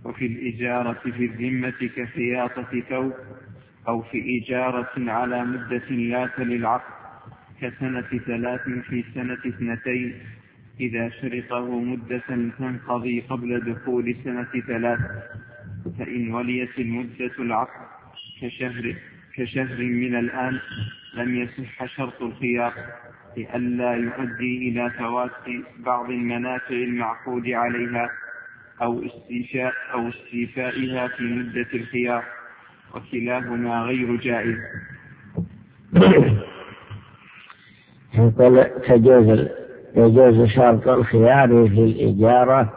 وفي الإجارة في الذمة كخياطة ثوب، أو في إجارة على مدة لا تلي العقد كسنة 3 في سنة 2 إذا شرطه مدة تنقضي قبل دخول سنة 3. فإن وليت المدة العقد كشهر من الآن لم يصح شرط الخيار، لئلا يؤدي إلى فوات بعض المنافع المعقود عليها أو استيفائها في مدة الخيار، وكلاهما غير جائز. يجوز شرط الخيار في الإجارة،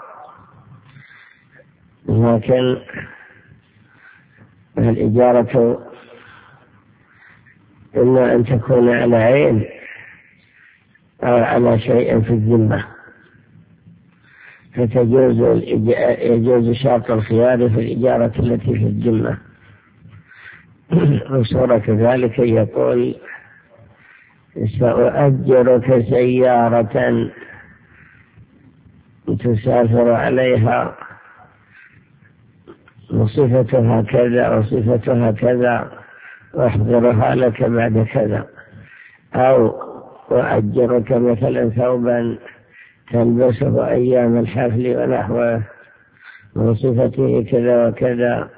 لكن الإجارة إما أن تكون على عين أو على شيء في الذمة، يجوز شرط الخيار في الإجارة التي في الذمة. وصورة ذلك يقول: سأؤجرك سيارة تسافر عليها وصفتها كذا وصفتها كذا، واحضرها لك بعد كذا. أو أؤجرك مثلا ثوبا تلبسه أيام الحفل ونحوه وصفته كذا وكذا،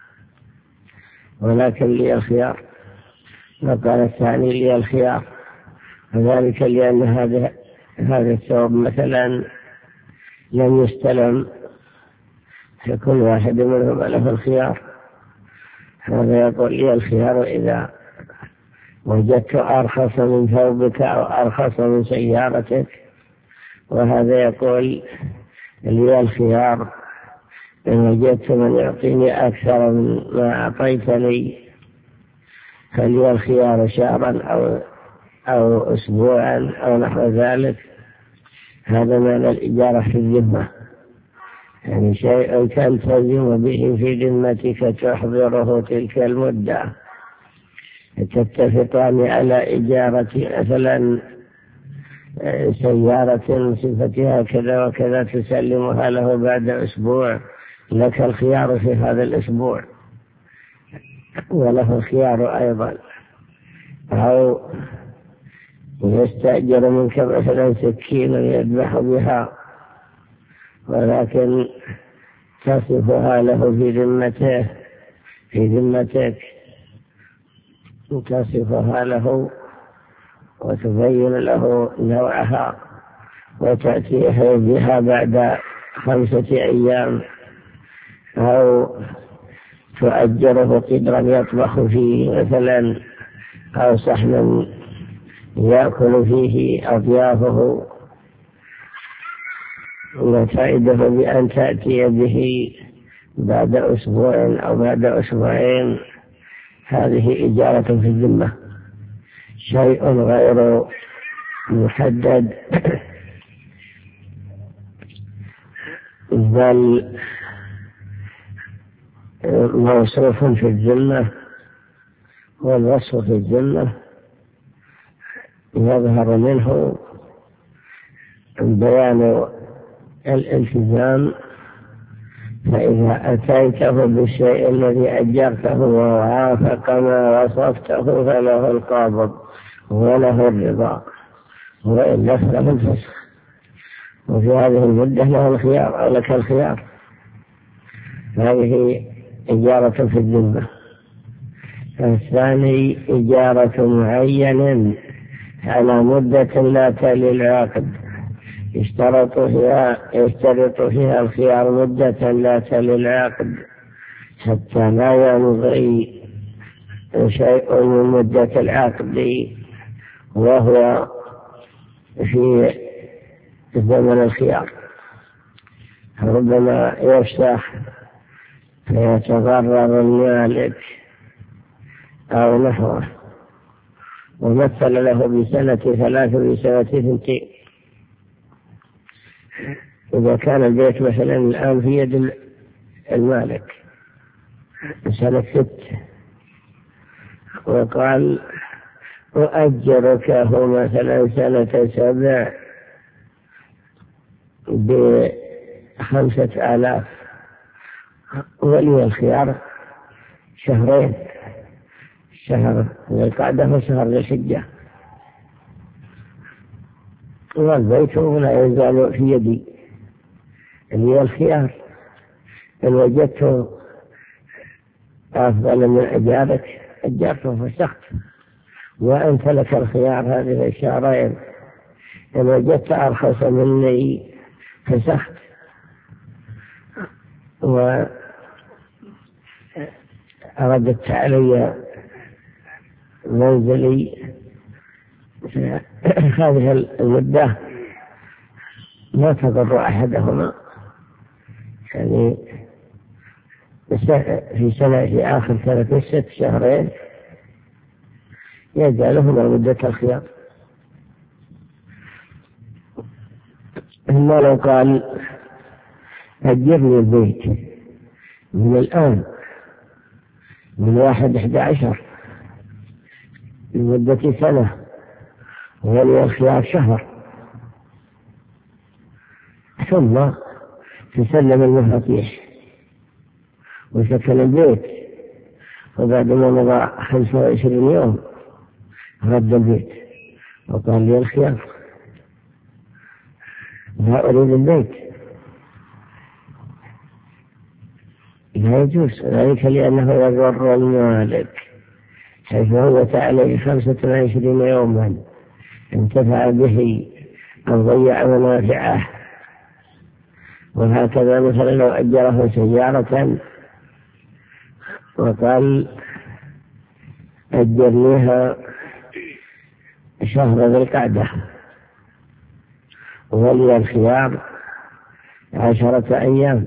ولكن لي الخيار. وقال الثاني: لي الخيار، وذلك لأن هذا الثوب مثلا لم يستلم، فكل واحد منهم له الخيار. هذا يقول: لي الخيار إذا وجدت أرخص من ثوبك أو أرخص من سيارتك. وهذا يقول: لي الخيار إن وجدت من يعطيني أكثر من ما أعطيتني، فلي الخيار شهرا أو أسبوعا أو نحو ذلك. هذا معنى الإجارة في الذمة، يعني شيء تلتزم به في ذمتك تحضره تلك المدة، تتفقان على إجارة مثلا سيارة صفتها كذا وكذا تسلمها له بعد أسبوع، لك الخيار في هذا الأسبوع وله الخيار أيضا. أو يستأجر منك مثلا سكينا يذبح بها، ولكن تصفها له في ذمتك تصفها له وتبين له نوعها، وتأتيه بها بعد 5 أيام. أو تؤجره قدرا يطبخ فيه مثلا، أو صحنا يأكل فيه أضيافه، وتعده بأن تأتي به بعد أسبوع أو بعد أسبوعين. هذه إجارة في الذمة، شيء غير محدد، بل موصوف في الذمة. والوصف في الذمة يظهر منه بيان الالتزام، فإذا أتيته بالشيء الذي أجرته ووافق ما وصفته فله القابض وله الرضا، وإلا فله الفسخ. وفي هذه المدة له الخيار أو لك الخيار. هذه إجارة في الذمة. الثاني إجارة معين على مدة لا تلي العقد، يشترط فيها الخيار مدة لا تلي العقد حتى لا يمضي شيء من مدة العقد وهو في زمن الخيار. ربما يفسخ فيتضرر المالك أو نحوه، ومثل له بسنة 3 بسنة 2. إذا كان البيت مثلا الآن في يد المالك سنة 6، وقال: أؤجرك هو مثلا سنة 7 ب5,000 ولي الخيار شهرين، شهر ذي القعدة وشهر ذي الحجة، والبيت لا يزال في يدي، لي الخيار. إن وجدته أفضل من أجارك أجرته فسخت، وأنت لك الخيار هذه الشهرين. إن وجدت أرخص مني فسخت، وأردت علي منزلي هذه المدة لا تضر أحدهما، يعني في آخر سنة 6 شهرين يجعلهما مدة الخيار. إما لو قال أجرني البيت من الآن من 1/11 لمدة سنة، ولي الخيار شهر، ثم تسلم المفاتيح وسكن البيت، وبعد ما مضى 25 يوم رد البيت وقال لي الخيار لا أريد البيت، لا يجوز ذلك، لأنه يضر المالك، حيث هو عليه 25 يوما انتفع به أو ضيع منافعه. وهكذا مثلا لو أجره سيارة وقال أجرنيها شهر ذي القعدة، ولي الخيار 10 أيام،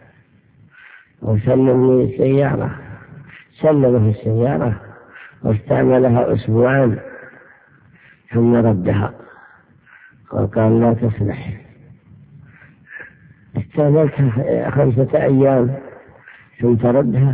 وسلم لي السيارة، سلمه السيارة واستعملها 2 أسبوع ثم ردها وقال لا تصلح. استعملتها 5 أيام ثم تردها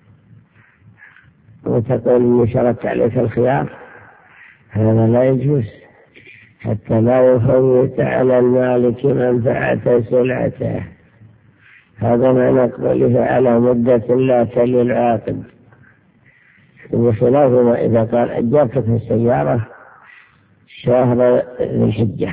وتقول إني شرطت عليك الخيار، هذا لا يجوز، حتى لا يفوت على المالك منفعة سلعته. هذا ما نقبله على مدة لا تلي العاقد، بخلاف ما إذا قال أجرتك السيارة شهر ذي الحجة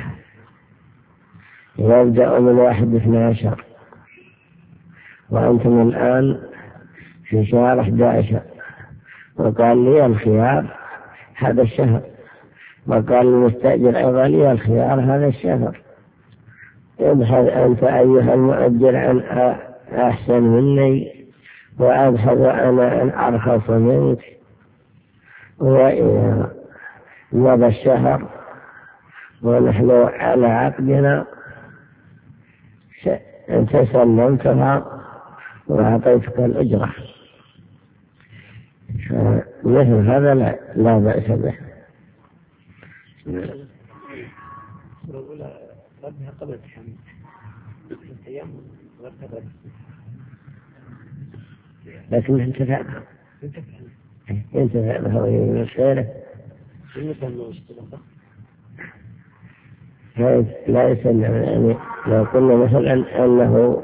يبدأ من 1/12 وأنتم الآن في شهر 11، وقال لي الخيار هذا الشهر، وقال المستأجر أيضا لي الخيار هذا الشهر، ابحث أنت أيها المؤجر عن أحسن مني، وأبحث أنا عن أرخص منك. وإذا مضى الشهر ونحن على عقدنا أنت سلمتها وأعطيتك الأجرة، مثل هذا لا بأس به. ردها قبل التحمل 6 أيام وارتبط، لكن انتفع بها وهي خيره، لا يسلم. يعني لو قلنا مثلا أنه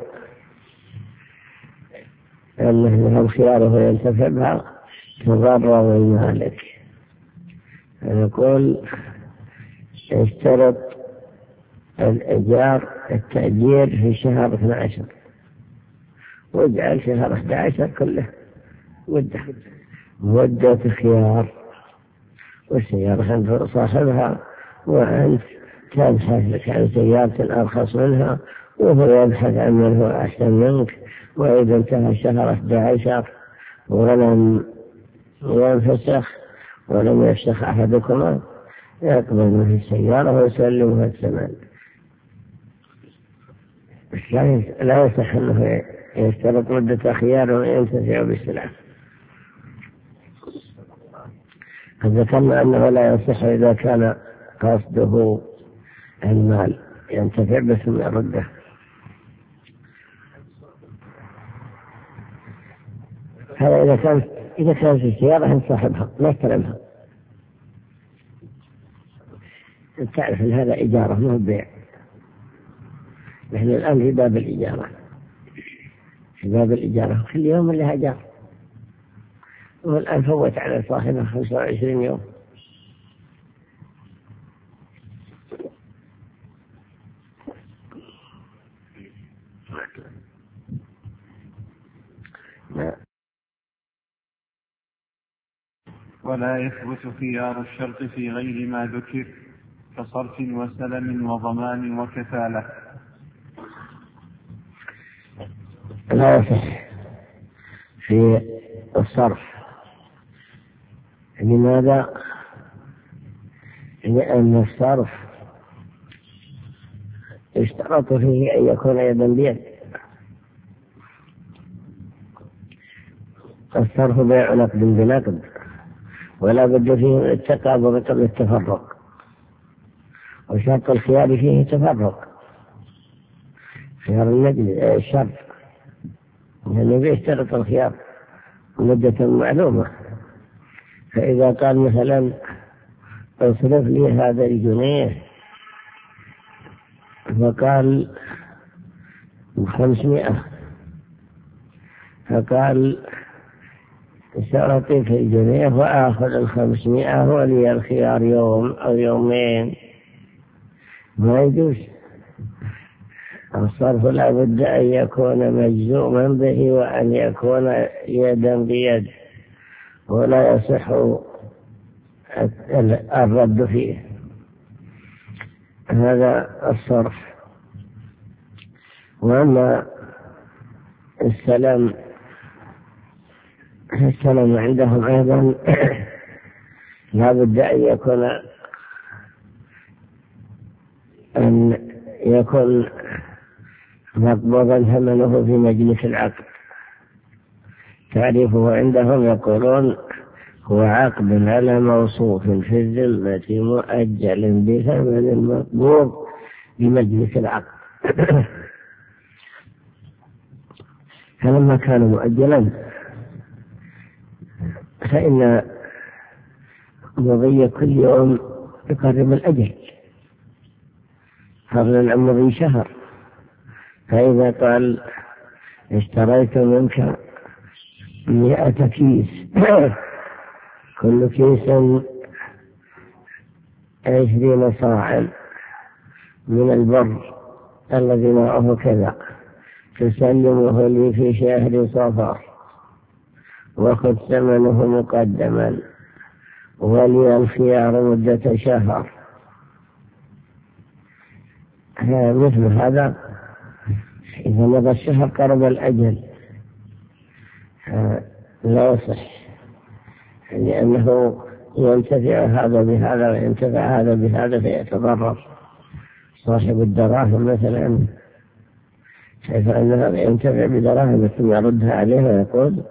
له خياره ينتفع بها تضرر المالك، نقول اشترط الإيجار التأجير في شهر 12 واجعل شهر 11 كله مدة خيار، والسيارة عند صاحبها وأنت تبحث لك عن سيارة أرخص منها وهو يبحث عن من هو أحسن منك. وإذا انتهى شهر 11 ولم ينفسخ ولم يفسخ أحدكما يقبل منه السيارة ويسلمها الثمن. لا يصح أنه يشترط مدة خيار وينتفع بالسلعة. قد ذكرنا أنه لا يصح إذا كان قصده المال ينتفع بس من رده. هذا إذا كان في سيارة عند صاحبها لا يستلمها، تعرف أن هذا إجارة مو بيع. نحن الآن في باب الإجارة، في باب الإجارة كل يوم لها جار، والآن فوت على صاحبه 25 يوم. ولا يثبت خيار الشرط في غير ما ذكر كصرف وسلم وضمان وكفالة. لا يصح في الصرف. لماذا؟ لأن الصرف يشترط فيه أن يكون يدا بيد. الصرف بيع نقد بنقد، ولا بد فيه من التقابض قبل التفرق، وشرط الخيار فيه تفرق. خيار الشرط لأنه بيشترط الخيار مدة معلومة. فإذا قال مثلا اصرف لي هذا الجنيه، فقال 500، فقال سأعطيك الجنيه وآخذ 500 ولي الخيار يوم أو يومين، ما يجوز. الصرف لا بد أن يكون مجزوما به وأن يكون يدا بيد، ولا يصح الرد فيه. هذا الصرف. وأما السلام عندهم أيضا لا بد أن يكون مقبوضا ثمنه في مجلس العقد. تعريفه عندهم يقولون هو عقد على موصوف في الذمة مؤجل بثمن مقبوض بمجلس العقد. فلما كان مؤجلا فإن مضي كل يوم يقرب الأجل، فضلا عن مضي شهر. فإذا قال اشتريت منك 100 كيس، كل كيس 20 صاعا من البر الذي نوعه كذا، تسلمه لي في شهر صفر وخذ ثمنه مقدما ولي الخيار مدة شهر. مثل هذا إذا مضى الشهر قرب الأجل لا يصح، لأنه ينتفع هذا بهذا وينتفع هذا بهذا فيتضرر. صاحب الدراهم مثلا كيف أن هذا ينتفع بدراهم ثم يردها عليه ويقول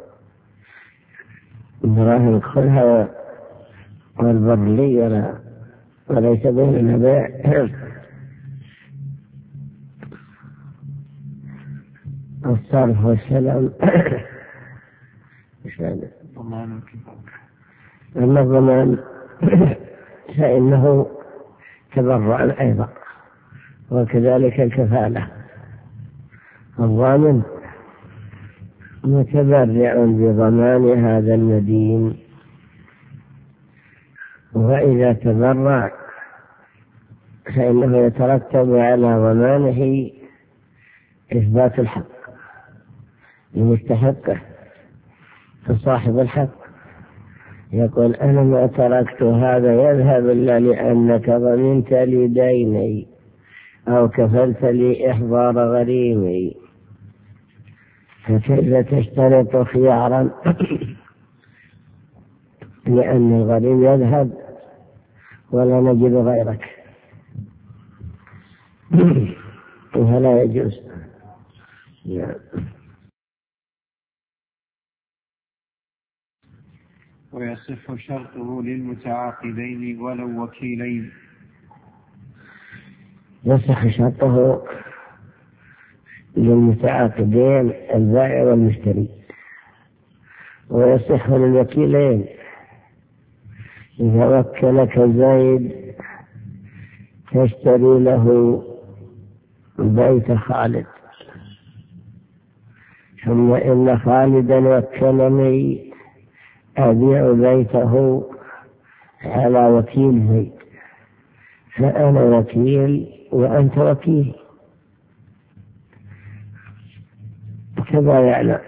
الدراهم خذها والبر لي وليس بيننا بيع. الصرف والسلام أما الضمان فإنه تبرع أيضا، وكذلك الكفالة. الضامن متبرع بضمان هذا المدين، وإذا تبرع فإنه يترتب على ضمانه إثبات الحق لمستحقه. فصاحب الحق يقول أنا ما تركت هذا يذهب إلا لأنك ضمنت لي ديني أو كفلت لي إحضار غريمي، فكيف تشترط خيارا لأن الغريم يذهب ولا نجد غيرك؟ ولا يجوز. ويصح شرطه للمتعاقدين ولو وكيلين. يصح شرطه للمتعاقدين البائع والمشتري، ويصح للوكيلين. إذا وكلك زيد تشتري له بيت خالد، ثم إن خالدا وكلني أبيع بيته على وكيل زيد، فأنا وكيل وأنت وكيل، كذا يعلم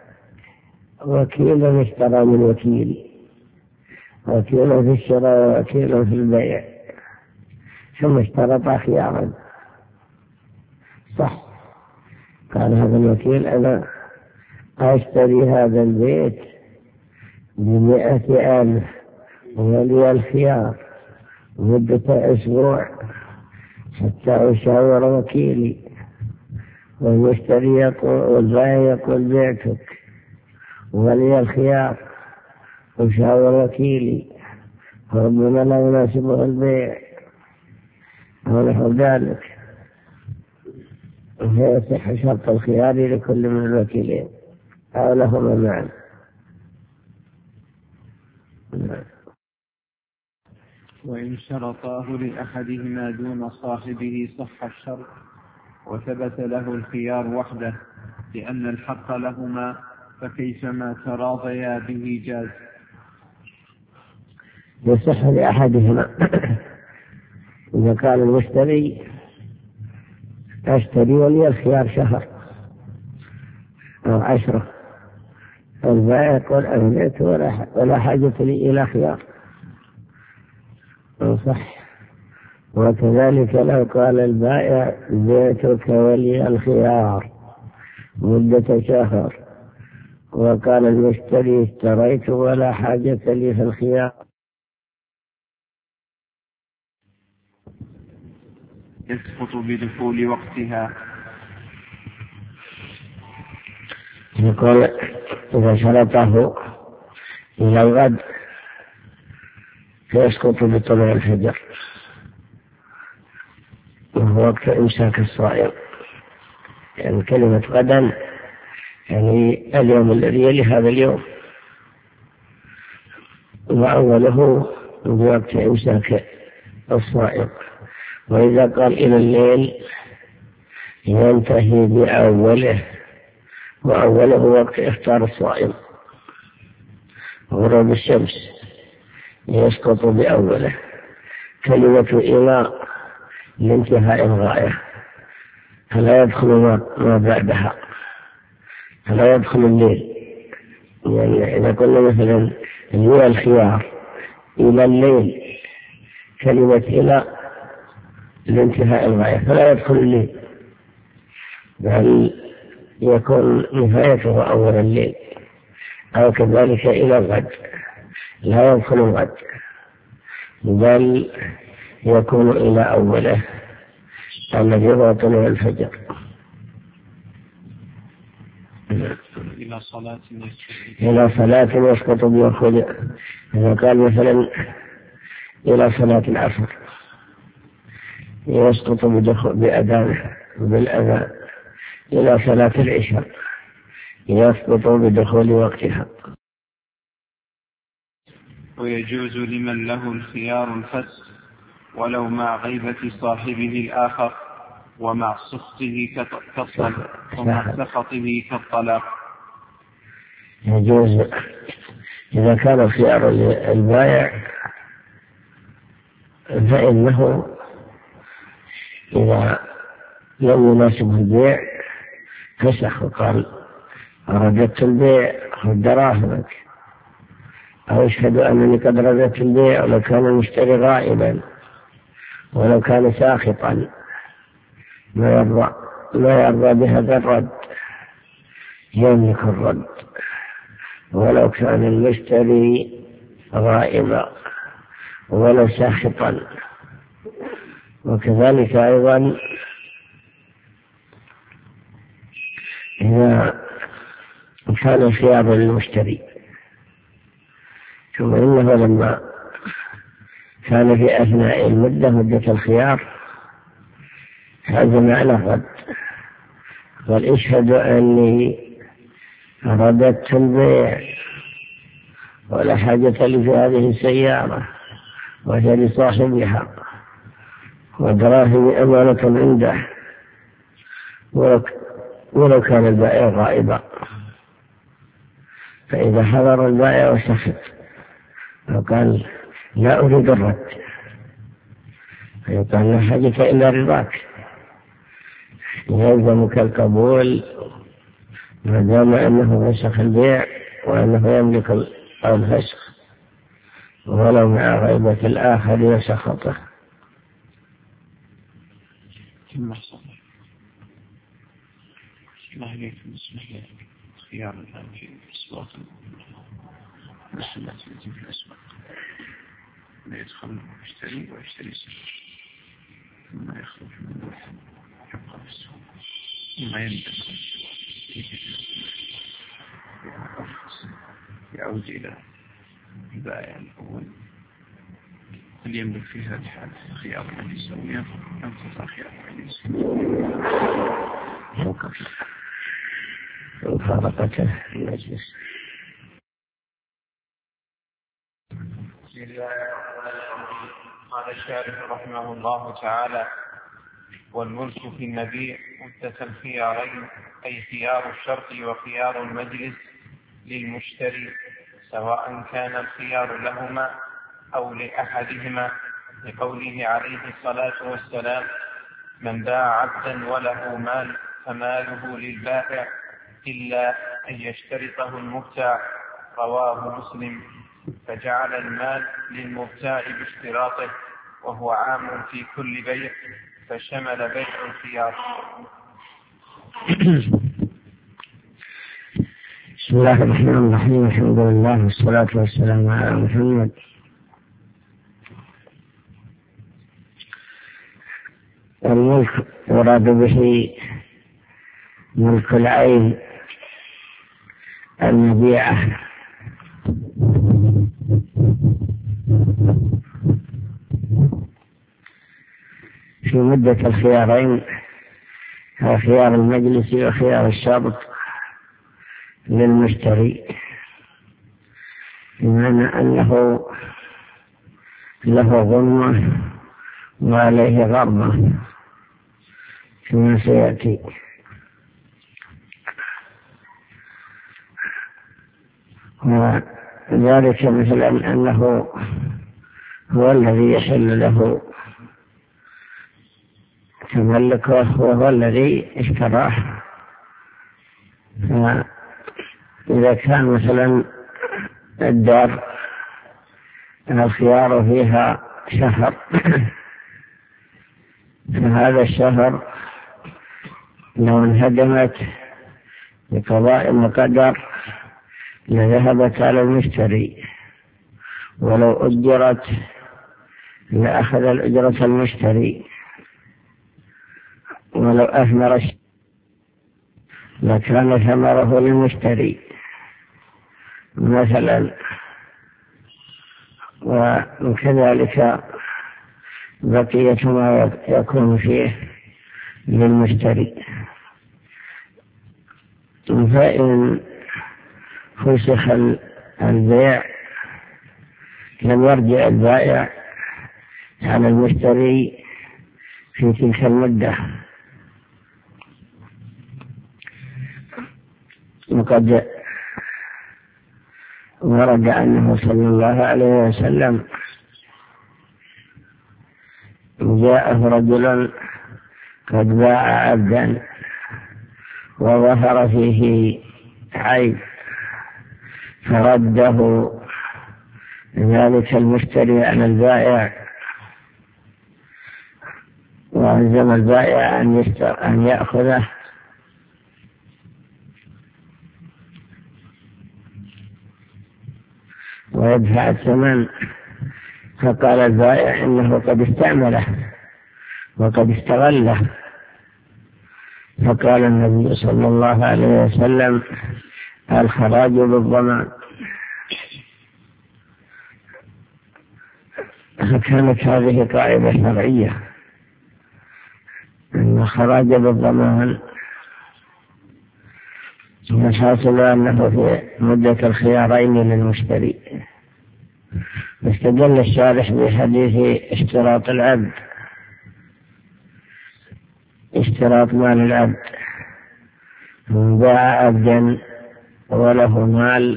وكيل اشترى من وكيل، وكيل في الشراء وكيل في البيع، ثم اشترط خيارا. صح، قال هذا الوكيل أنا أشتري هذا البيت ب100,000 ولي الخيار مدة أسبوع حتى أشاور وكيلي، والمشتري والبائع يقول بعتك ولي الخيار أشاور وكيلي، فربما لا يناسبه البيع ونحو ذلك، فيصح شرط الخيار لكل من الوكيلين أو لهما معا. وإن شرطاه لأحدهما دون صاحبه صح الشرط وثبت له الخيار وحده، لأن الحق لهما، فكيفما تراضيا به جاز. يصح لأحدهما إذا كان المشتري أشتري ولي الخيار شهر أو 10، البائع يقول أمليت ولا حاجة لي إلى خيار، صح. وكذلك لو قال البائع بعتك ولي الخيار مدة شهر، وقال المشتري اشتريت ولا حاجة لي في الخيار، يسقط بدخول وقتها. يقول إذا شرطه إلى الغد فيسقط بطلوع الفجر، وهو وقت إمساك الصائم، يعني كلمة غدا يعني اليوم الذي يلي هذا اليوم، وأوله بوقت إمساك الصائم. وإذا قال إلى الليل ينتهي بأوله، وأوله وقت إفطار الصائم، غروب الشمس يسقط بأوله. كلمة إلى لانتهاء الغاية، فلا يدخل ما بعدها، فلا يدخل الليل. يعني إذا قلنا مثلا هو الخيار إلى الليل، كلمة إلى لانتهاء الغاية فلا يدخل الليل، بل يكون نهايته أول الليل. أو كذلك إلى الغد لا يدخل الغد، بل يكون إلى أوله الذي هو طلوع الفجر. إلى صلاة يسقط بدخول. إذا قال مثلا إلى صلاة العصر يسقط بأذانه بالأذان، إلى صلاة العشاء يسقط بدخول وقتها. ويجوز لمن له الخيار الفسخ ولو مع غيبة صاحبه الآخر، ومع سخطه كالطلاق. يجوز إذا كان الخيار البائع، فإنه إذا لم يناسبه البيع فسخ وقال رددت البيع خذ دراهمك، أو اشهد أنني قد رددت البيع، ولو كان المشتري غائبا ولو كان ساخطا لا يرضى بهذا الرد يملك الرد، ولو كان المشتري غائبا ولو ساخطا. وكذلك أيضا إذا كان الخيار للمشتري، ثم إنه لما كان في أثناء مدة الخيار عزم على الرد، قال اشهد أني رددت البيع ولا حاجة لي في هذه السيارة وهي لصاحبها ودراهمي أمانة عنده، ولو كان البائع غائبا. فإذا حضر البائع وسخط وقال لا أريد الرد، فيقال لا حاجة إلا رضاك، يلزمك القبول ما دام أنه فسخ البيع وأنه يملك الفسخ، ولو مع غيبة الآخر وسخطه. الله عليك بالنسبة لخيار الآن في أسواق المحلات التي في الأسواق، لا يدخل يشتري ويشتري سلعة ثم يخرج منه يبقى في السوق، ثم يندم يعود إلى البائع الأول. هل يملك في هذه الحالة خيار المجلس أو ينقطع خيار المجلس؟ مفارقته المجلس. قال الشارح رحمه الله تعالى: والملك في المبيع مدة الخيارين، أي خيار الشرط وخيار المجلس للمشتري، سواء كان الخيار لهما أو لأحدهما، لقوله عليه الصلاة والسلام: من باع عبدا وله مال فماله للبائع إلا أن يشترطه المبتاع، رواه مسلم. فجعل المال للمبتاع باشتراطه، وهو عام في كل بيع، فشمل بيع الخيار. بسم الله الرحمن الرحيم، الحمد لله والصلاة والسلام على محمد. الملك يراد به ملك العين المبيعة، في مدة الخيارين، خيار المجلس وخيار الشرط للمشتري، بمعنى أنه له ظلمة وعليه غرمة كما سيأتي. وذلك مثلا أنه هو الذي يحل له تملكه وهو الذي اشتراه. فإذا كان مثلا الدار الخيار فيها شهر، فهذا الشهر لو انهدمت بقضاء مقدر لذهبت على المشتري، ولو أجرت لأخذ الأجرة المشتري، ولو أثمر لكان ثمره للمشتري مثلا، وكذلك بقية ما يكون فيه للمشتري. فإن فسخ البيع لم يرجع البائع على المشتري في تلك المدة. وقد ورد أنه صلى الله عليه وسلم جاءه رجل قد باع عبدا وظهر فيه عيب، فرده ذلك المشتري عن البائع، وعزم البائع أن يأخذه، ويدفع الثمن. فقال البائع إنه قد استعمله وقد استغله. فقال النبي صلى الله عليه وسلم: الخراج بالضمان. فكانت هذه قاعدة شرعية، أن الخراج بالضمان، والحاصل أنه في مدة الخيارين للمشتري. استدل الشارح بحديث اشتراط العبد، اشتراط مال العبد، من باع عبدا وله مال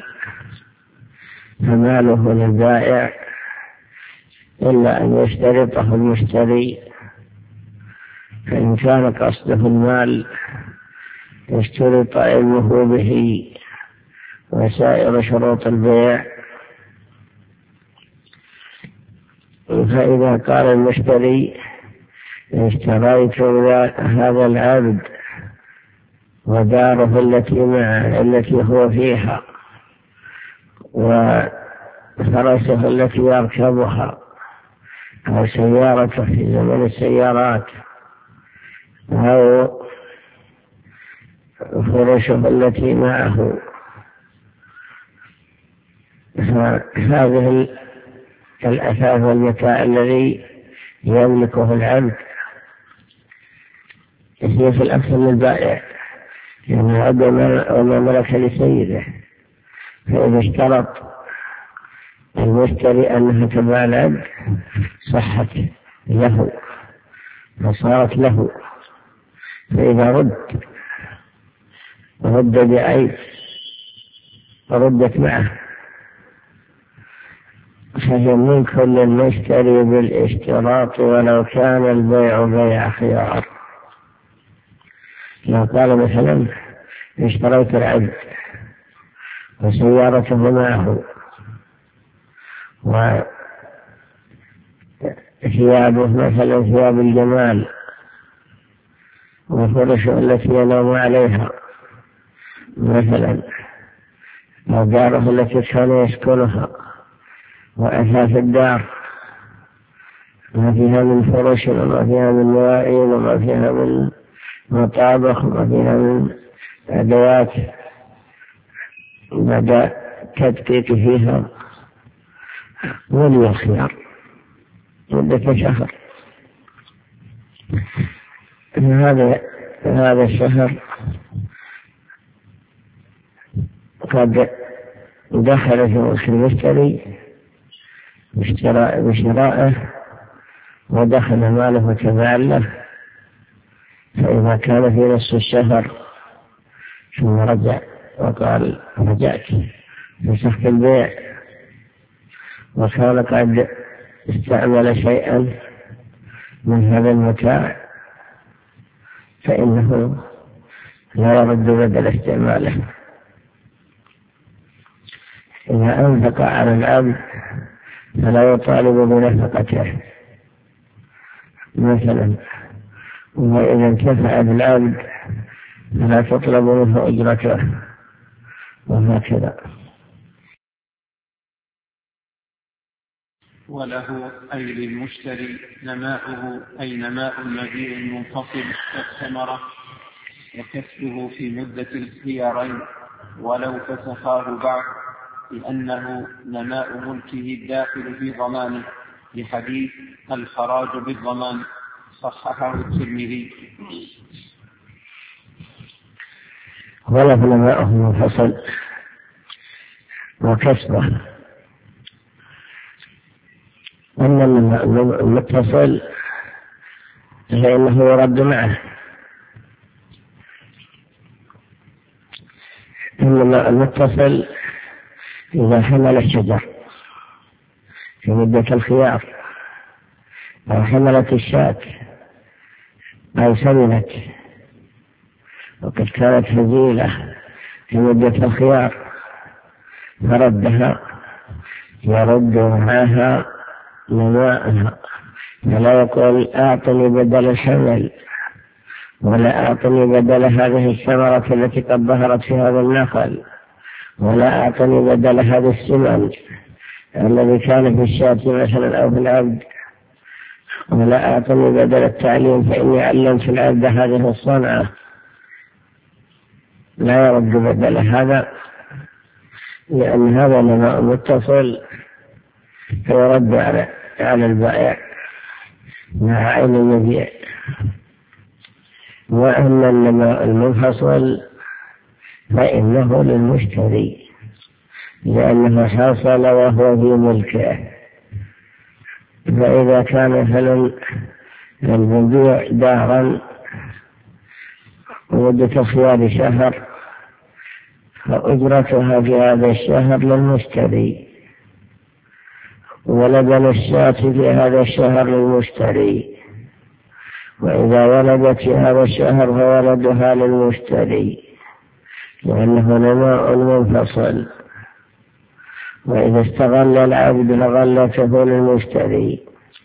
فماله للبائع إلا أن يشترطه المشتري، فإن كان قصده المال يشترط علمه به وسائر شروط البيع. فإذا قال المشتري اشتريت هذا العبد وداره التي هو فيها وفرسه التي يركبها أو سيارته في زمن السيارات أو فرشه التي معه، هذه الأثاث والمتاع الذي يملكه العبد هي في الأصل للبائع، يعني العبد وما ملك لسيده. فإذا اشترط المشتري أنها تبع العبد صحت له فصارت له، فإذا رد بعيب ردت معه فهي ملك للمشتري بالاشتراط ولو كان البيع بيع خيار. لو قال مثلا اشتريت العبد وسيارته معه وثيابه مثلا ثياب الجمال وفرشه التي ينام عليها مثلا أو داره التي كان يسكنها وأثاث الدار ما فيها من فرش وما فيها من مواعين وما فيها من مطابخ وما فيها من أدوات بعد تدقيق فيها، ولي الخيار مدة شهر. هذا الشهر قد دخل في ملك المشتري بشرائه ودخل ماله تبعا له، فإذا كان في نصف الشهر ثم رجع وقال رجعت فسخت البيع وكان قد استعمل شيئا من هذا المتاع فإنه لا يرد بدل استعماله. إذا أنفق على العبد فلا يطالب بنفقته مثلا، وإذا انتفع بالعبد فلا تطلب منه أجرته، وهكذا. وله أي للمشتري نماؤه أي نماء المبيع المنفصل كالثمرة وكسبه في مدة الخيارين ولو فسخاه بعد، لأنه نماء ملكه الداخل في ضمانه، لحديث الخراج بالضمان صححه الترمذي. وله نماؤه منفصل وكسبه. أما المتصل فإنه يرد معه. إنما المتصل إذا حمل الشجر في مدة الخيار أو حملت الشاة أو سمنت وقد كانت هزيلة في مدة الخيار فردها يرد معها نماءها، فلا يقول أعطني بدل الحمل ولا أعطني بدل هذه الثمرة التي قد ظهرت في هذا النخل ولا أعطني بدل هذا السمن الذي كان في الشاة مثلا أو في العبد، ولا أعطني بدل التعليم فإني علمت العبد هذه الصنعة. لا يرد بدل هذا، لأن هذا نماء متصل فيرد على البائع مع عين المبيع. وأما النماء المنفصل فإنه للمشتري لأنه حصل وهو في ملكه. فإذا كان مثلا المبيع دارا ومدة الخيار شهر، فأجرتها في هذا الشهر للمشتري، ولبن الشاة في هذا الشهر للمشتري، وإذا ولدت في هذا الشهر فولدها للمشتري لأنه نماء منفصل، وإذا استغل العبد لغلته للمشتري.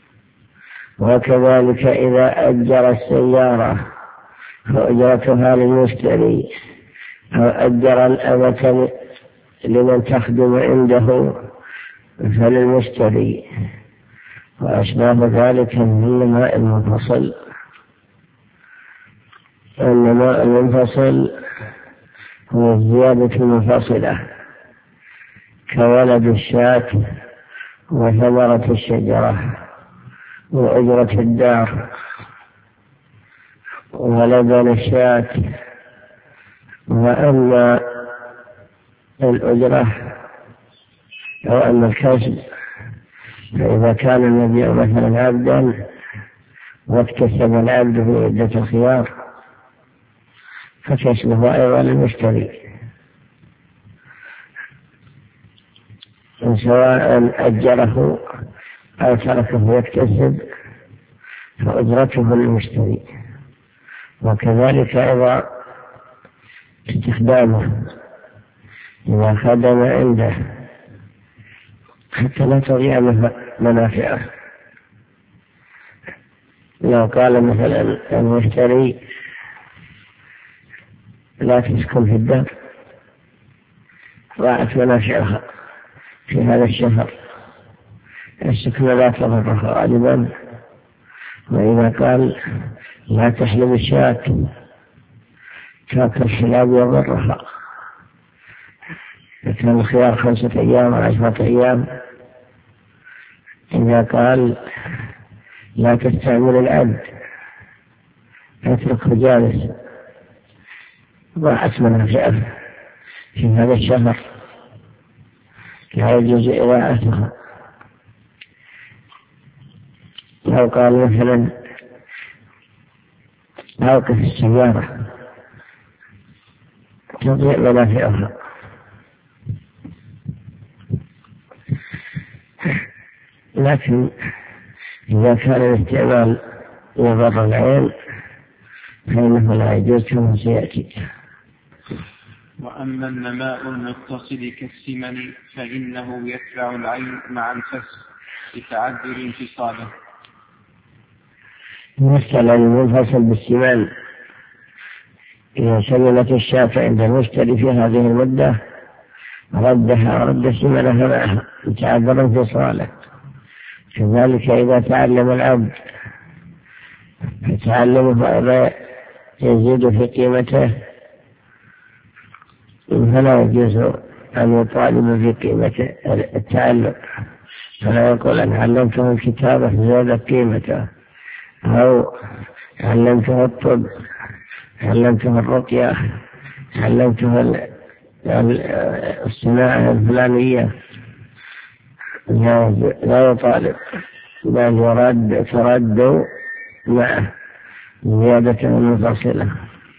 وكذلك إذا أجر السيارة فأجرتها للمشتري، أو أجر الأمة لمن تخدم عنده فللمشتري، وأشباه ذلك من النماء المنفصل. النماء المنفصل هو الزيادة المنفصلة كولد الشاة وثمرة الشجرة وأجرة الدار ولبن الشاة. وأما الأجرة أو أما الكسب، فإذا كان المبيع مثلا عبدا واكتسب العبد في مدة الخيار فكسبه أيضا للمشتري، سواء أجره أو تركه يكتسب فأجرته للمشتري. وكذلك إذا استخدامه، إذا خدم عنده حتى لا تضيع منافعه. لو قال مثلا المشتري لا تسكن في الدار، ضاعت منافعها في هذا الشهر، السكنة لا تضر غالبا. وإذا قال لا تحلب الشاة، تاكل الحلاب يضرها، كان الخيار 5 أيام 10 أيام. إذا قال لا تستعمل العبد، اتركه جالس، ضاعت منافعه في هذا الشهر، لا يجوز إضاعتها. لو قال مثلا أوقف السيارة، تضيع منافعها. لكن إذا كان الاستعمال يضر العين فإنه لا يجوز كما سيأتي. وأما النماء المتصل كالسمن فإنه يتبع العين مع الفسخ لتعذر انفصاله. المسألة المنفصل بالسمان، إذا سمنت الشاة عند المشتري في هذه المدة ردها ورد سمنها معها لتعذر انفصاله. كذلك إذا تعلم العبد فتعلمه يزيد في قيمته فلا يجوز أن يطالب في قيمة التعلم، فلا يقول أن علمته الكتابة زادت قيمته، أو علمته الطب، علمته الرقية، علمته الصناعة الفلانية، لا يطالب، بل يرد تردوا معه زيادة منفصلة.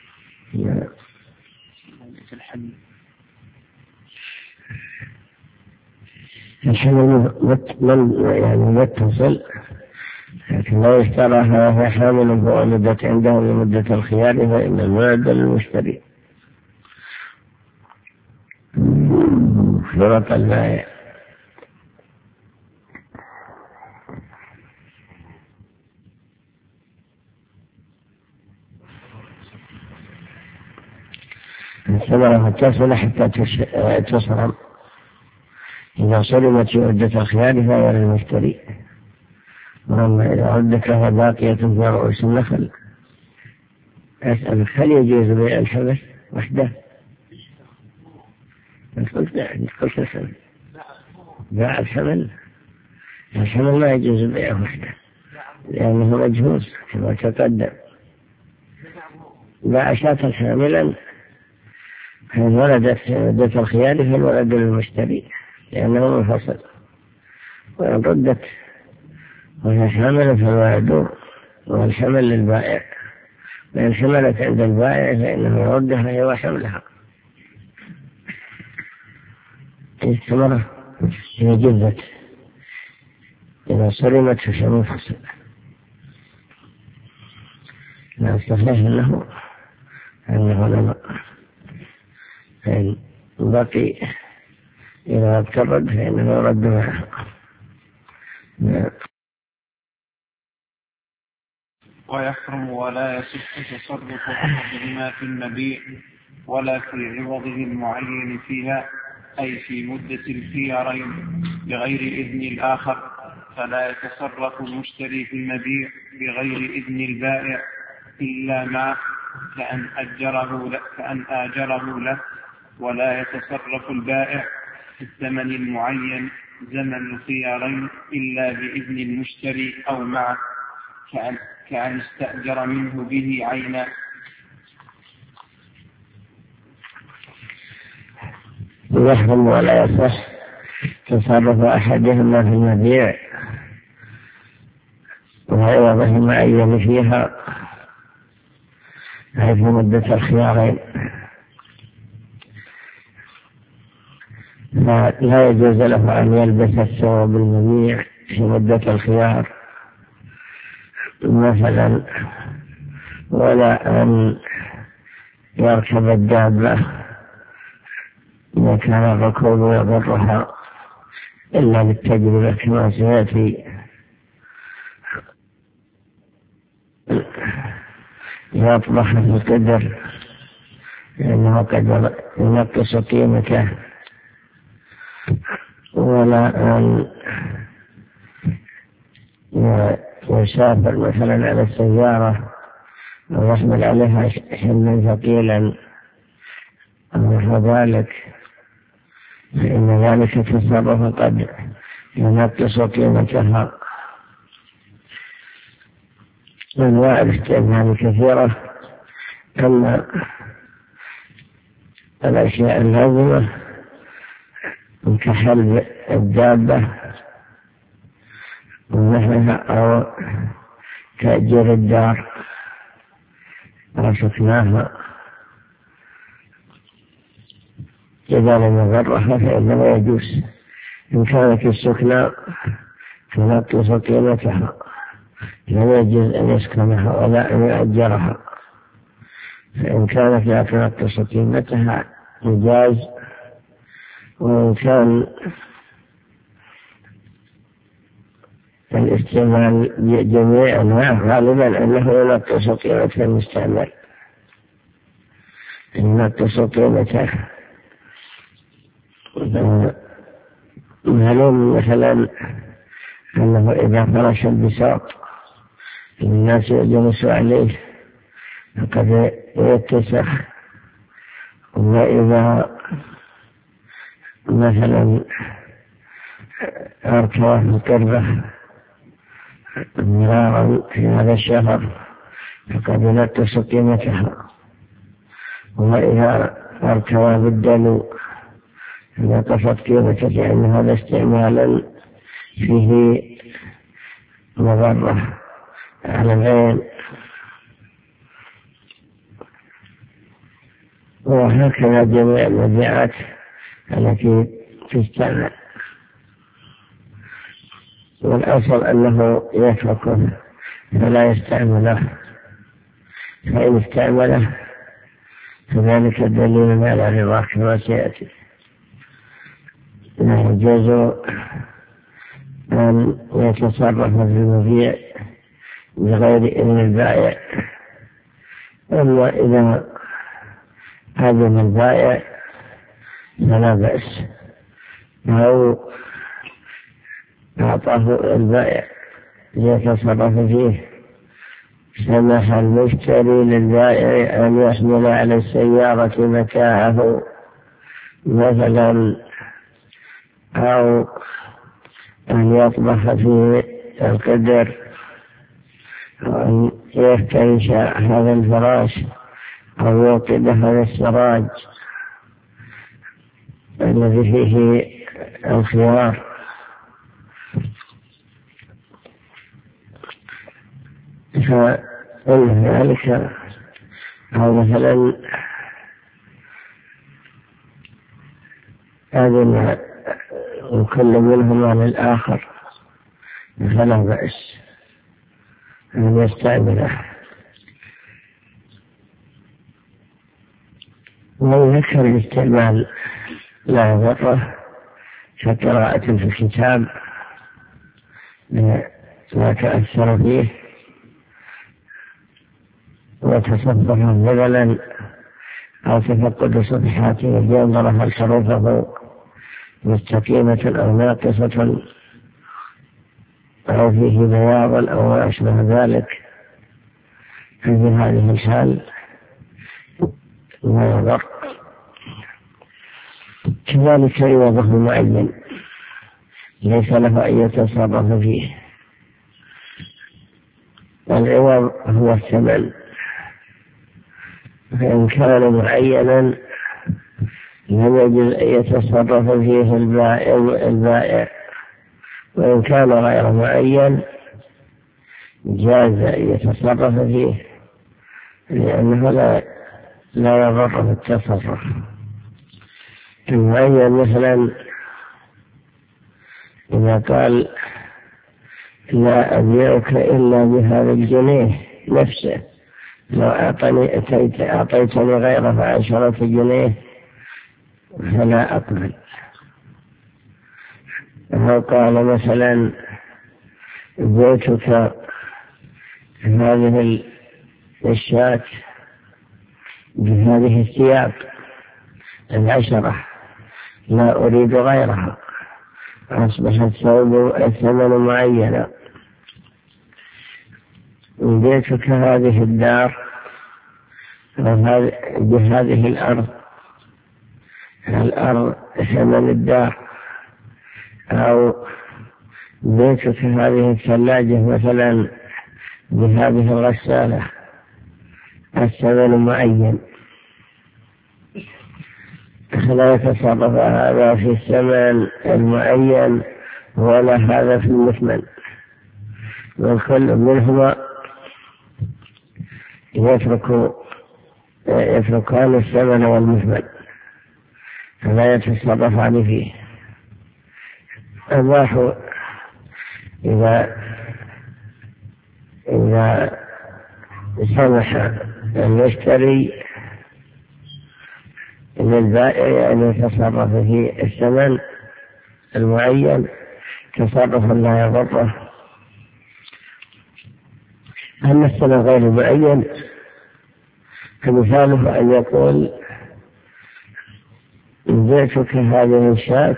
الحمل يعني متصل، لكن لا يشترى هذا حامل فولدت عنده لمدة الخيار فإن المعد للمشتري. شرط البائع الثمرة تصل حتى تصرم. إذا صرمت في عدة الخيار فهو للمشتري، وأما إذا عدت لها باقية في رؤوس النخل. أسألك هل يجوز بيع الحبس وحده؟ قلت الحمل باع الحمل ما يجوز بيعه وحده لأنه مجهوز كما تقدم. باع شاة حاملا فإن ولدت في عدة الخيار فالولد للمشتري لأنه منفصل، وإن ردت وهي حامل فالولد والحمل للبائع، فإن حملت عند البائع فإنه يردها هي وحملها. الثمرة هي جذت إذا صرمت فشموت حسن. لا صحيح أنه لما فإن بقي إذا ابترد فإنه يرد معه. ويحرم ولا يصح تصرف أحدهما في المبيع ولا في عوضه المعين فيها، أي في مدة الخيارين بغير إذن الآخر، فلا يتصرف المشتري في المبيع بغير إذن البائع إلا معه كأن آجره له، ولا يتصرف البائع في الثمن المعين زمن الخيارين إلا بإذن المشتري أو معه كأن استأجر منه به عينا. يحرم ولا يصح تصرف أحدهما في المبيع وعوضه المعين فيها، أي في مدة الخيارين، فلا يجوز له أن يلبس الثوب المبيع في مدة الخيار مثلا، ولا أن يركب الدابة إذا كان الركوب يضرها إلا بالتجربة كما سيأتي. يطبخ في القدر لأنه قد ينقص قيمته، ولا أن يسافر مثلا على السيارة ويحمل عليها حملا ثقيلا أو نحو ذلك، فإن ذلك تصرف قد ينقص قيمتها. أنواع الاستعمال كثيرة، أما الأشياء اللازمة كحلب الدابة ونحوها، أو تأجير الدار أو سكناها، إذا لم يضرها فإنه يجوز. إن كانت السكنى تنقص قيمتها لا يجوز أن يسكنها ولا أن يأجرها، فإن كانت لا تنقص قيمتها يجاز. وإن كان الاستعمال جميع أنواع غالبا أنه ينقص قيمة المستعمل، ينقص قيمته. معلوم مثلا أنه إذا فرش البساط الناس يجلس عليه فقد يتسخ، وإذا مثلا أركوه القربة مرارا في هذا الشهر فقد ينقص قيمتها، وإذا أركوه بالدلو نقصت قيمته، لأن هذا استعمالا فيه مضرة على العين. وهكذا جميع المبيعات التي تستعمل، والأصل أنه يتركه فلا يستعمله، فإن استعمله فذلك دليل على رضاه كما سيأتي. لا يجوز أن يتصرف في المبيع بغير إذن البائع، أما إذا أذن البائع فلا بأس، أو أعطاه البائع ليتصرف فيه. سمح المشتري للبائع أن يحمل على السيارة متاعه مثلا، أو أن يطبخ في القدر، أو أن يفتنش هذا الفراش، أو يوقد هذا السراج الذي فيه الخيار. فإن ذلك أو مثلا أذن كل منهما للآخر فلا بأس أن يستعمله. ويذكر الاستعمال لا يضره كقراءة في الكتاب لا تأثر فيه، وتصفح جبلا أو تفقد صفحاته لينظر هل حروفه مستقيمة أو ناقصة أو فيه بياض أو ما أشبه ذلك. في هذه الحال لا يضر. كذلك إذا ظهر معين ليس له أن يتصرف فيه. العوض هو الثمن، فإن كان معينا لم يجوز أن يتصرف فيه البائع، وإن كان غير معين جاز أن يتصرف فيه لأنه لا يضر في التصرف. المعين مثلا إذا قال لا أبيعك إلا بهذا الجنيه نفسه، لو أعطيتني غيره 10 جنيه فلا أقبل. أو قال مثلا بيتك هذه الشاة بهذه الثياب 10 لا أريد غيرها، أصبح الثمن معينا. بيتك هذه الدار بهذه الأرض ثمن الدار، أو بيتك هذه الثلاجة مثلا بهذه الغسالة الثمن معين، فلا يتصرف هذا في الثمن المعين ولا هذا في المثمن، والكل منهما يتركان الثمن والمثمن فلا يتصرفان فيه. أباحوا إذا سمح المشتري للبائع أن يتصرف في الثمن المعين تصرفا لا يضره. أما الثمن غير المعين فمثاله أن يقول بيتك هذه الشاة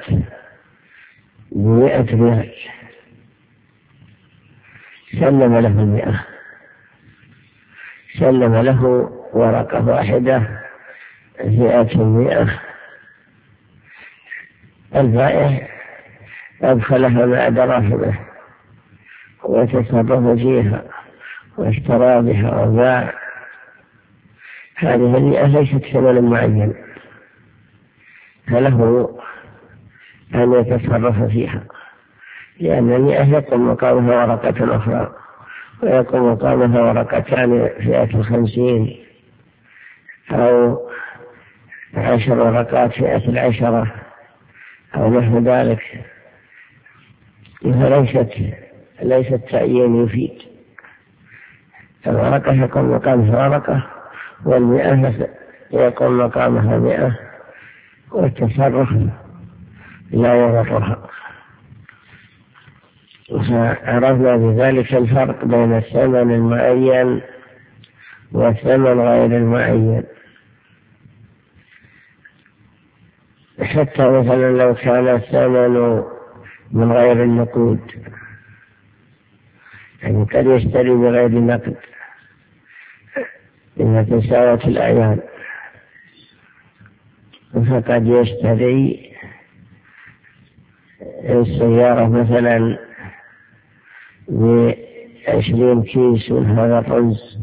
ب100 ريال، سلم له 100، سلم له ورقة واحدة فئة 100. البائع أدخلها مع دراهمه وتصرف فيها واشترى بها وباع. هذه 100 ليست ثمنا معين، فله أن يتصرف فيها، لأن 100 يقوم مقامها ورقة أخرى، ويقوم مقامها ورقتان فئة 50، أو 10 ورقات فئة 10 أو نحو ذلك. ليست تعيين يفيد. الورقة يقوم مقامها ورقة، وال100 يقوم مقامها 100، والتصرف لا يضرها. فعرفنا بذلك الفرق بين الثمن المعين والثمن غير المعين. حتى مثلا لو كان الثمن من غير النقود، يعني قد يشتري بغير نقد إذا تساوت الأعيان، فقد يشتري السيارة مثلا ب20 كيس من هذا الرز،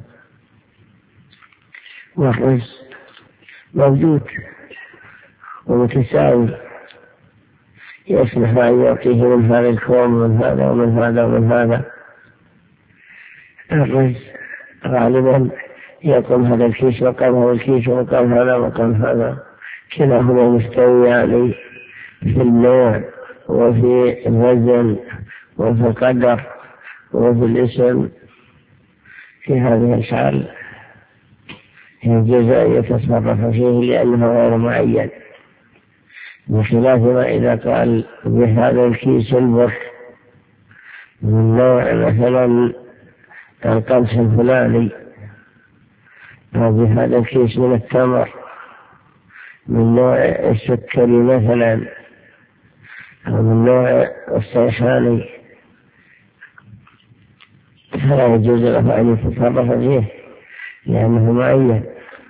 والرز موجود ومتساوي، يصلح أن يعطيه من هذا الكوم ومن هذا ومن هذا ومن هذا. الرز غالبا يقوم هذا الكيس وقام هذا الكيس وقام هذا وقام هذا، كلاهما مستويان في النوع وفي الوزن وفي القدر وفي الاسم. في هذه الحال يجوز أن يتصرف فيه لأنه غير معين، بخلاف ما إذا قال بهذا الكيس البر من نوع مثلا القمح الفلاني، أو بهذا الكيس من التمر من نوع السكري مثلا، أو من نوع الصيحاني، فلا يجوز له أن يتصرف فيه لأنه معين.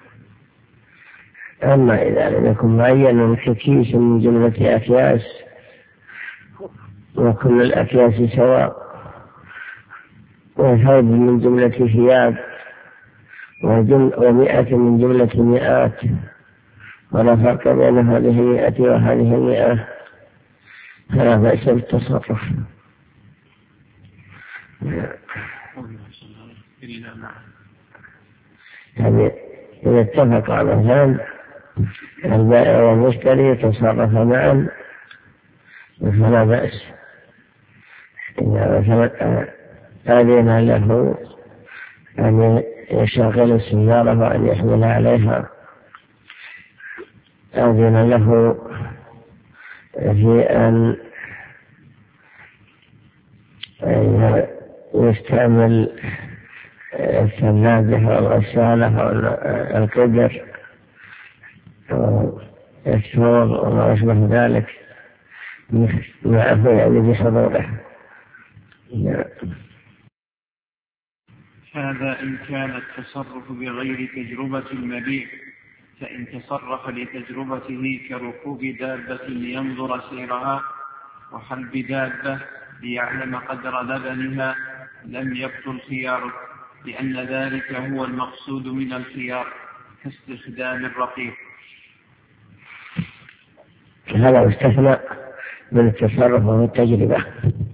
أما إذا لم يكن معينا ككيس من جملة أكياس وكل الأكياس سواء، وثوب من جملة ثياب، ومئة من جملة مئات، ولا فرق بين هذه المئة وهذه المئة، فلا بأس بالتصرف. يعني إذا اتفق مثلا البائع والمشتري يتصرف معا فلا بأس. إذا مثلا أذن له أن يشغل السيارة وأن يحمل عليها، أذن له في أن يستعمل الثلاجة أو الغسالة أو القدر أو الثوب وما أشبه ذلك معه يعني بحضوره. هذا إن كان التصرف بغير تجربة المبيع، فإن تصرف لتجربته كركوب دابة لينظر سيرها وحلب دابة ليعلم قدر لبنها لم يبطل خياره، لأن ذلك هو المقصود من الخيار كاستخدام الرقيق. هذا استثنى من التصرف والتجربة،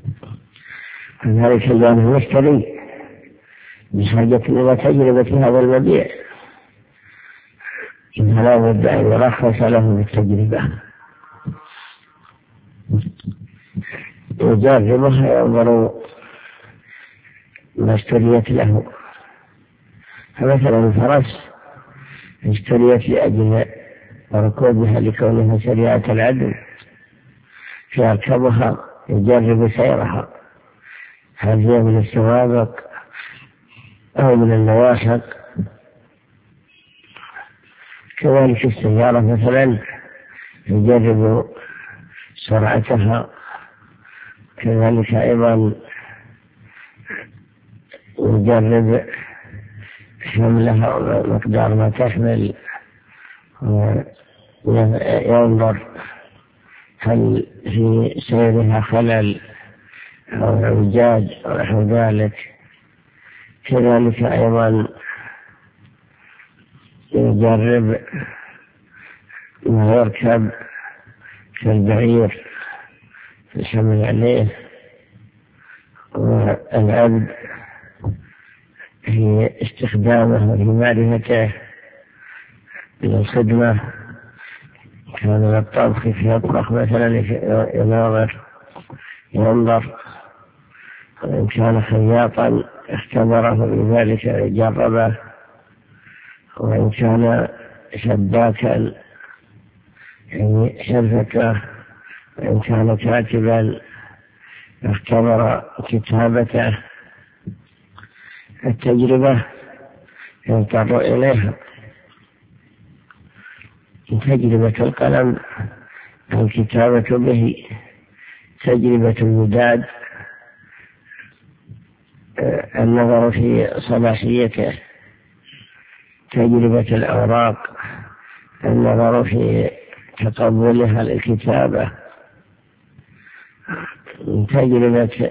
كذلك الآن المشتري بحاجة إلى تجربة هذا المبيع، فلا بد أن يرخص له بالتجربة يجربها ينظر ما اشتريت له. فمثلا الفرس اشتريت لأجل ركوبها لكونها سريعة العدو، فيركبها يجرب سيرها هل هي من السوابق أو من النواحق. كذلك السيارة مثلا يجرب سرعتها، كذلك أيضا يجرب حملها ومقدار ما تحمل، وينظر هل في سيرها خلل أو اعوجاج أو نحو ذلك. كذلك أيضا يجرب ما يركب كالبعير في الحمل عليه، والعبد في استخدامه في معرفته للخدمة، كان الطبخ في يطبخ مثلا ينظر، وإن كان خياطا اختبره بذلك جربه، وإن كان شباكا يعني حرفته، وإن كان كاتبا اختبر كتابته. التجربة يضطر إليها. تجربة القلم الكتابة به، تجربة المداد النظر في صلاحيته، تجربة الأوراق النظر في تقبلها للكتابة، تجربة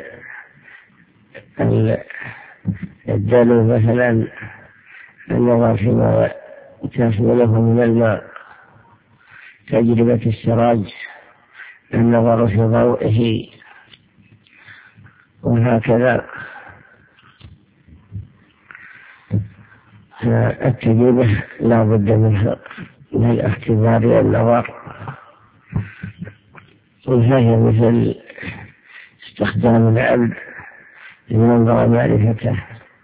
الدلو مثلا النظر فيما تحمله من الماء، تجربة السراج النظر في ضوئه، وهكذا. التجربة لا بد منها من الاختبار والنظر، وهي مثل استخدام العبد لمنظر معرفته،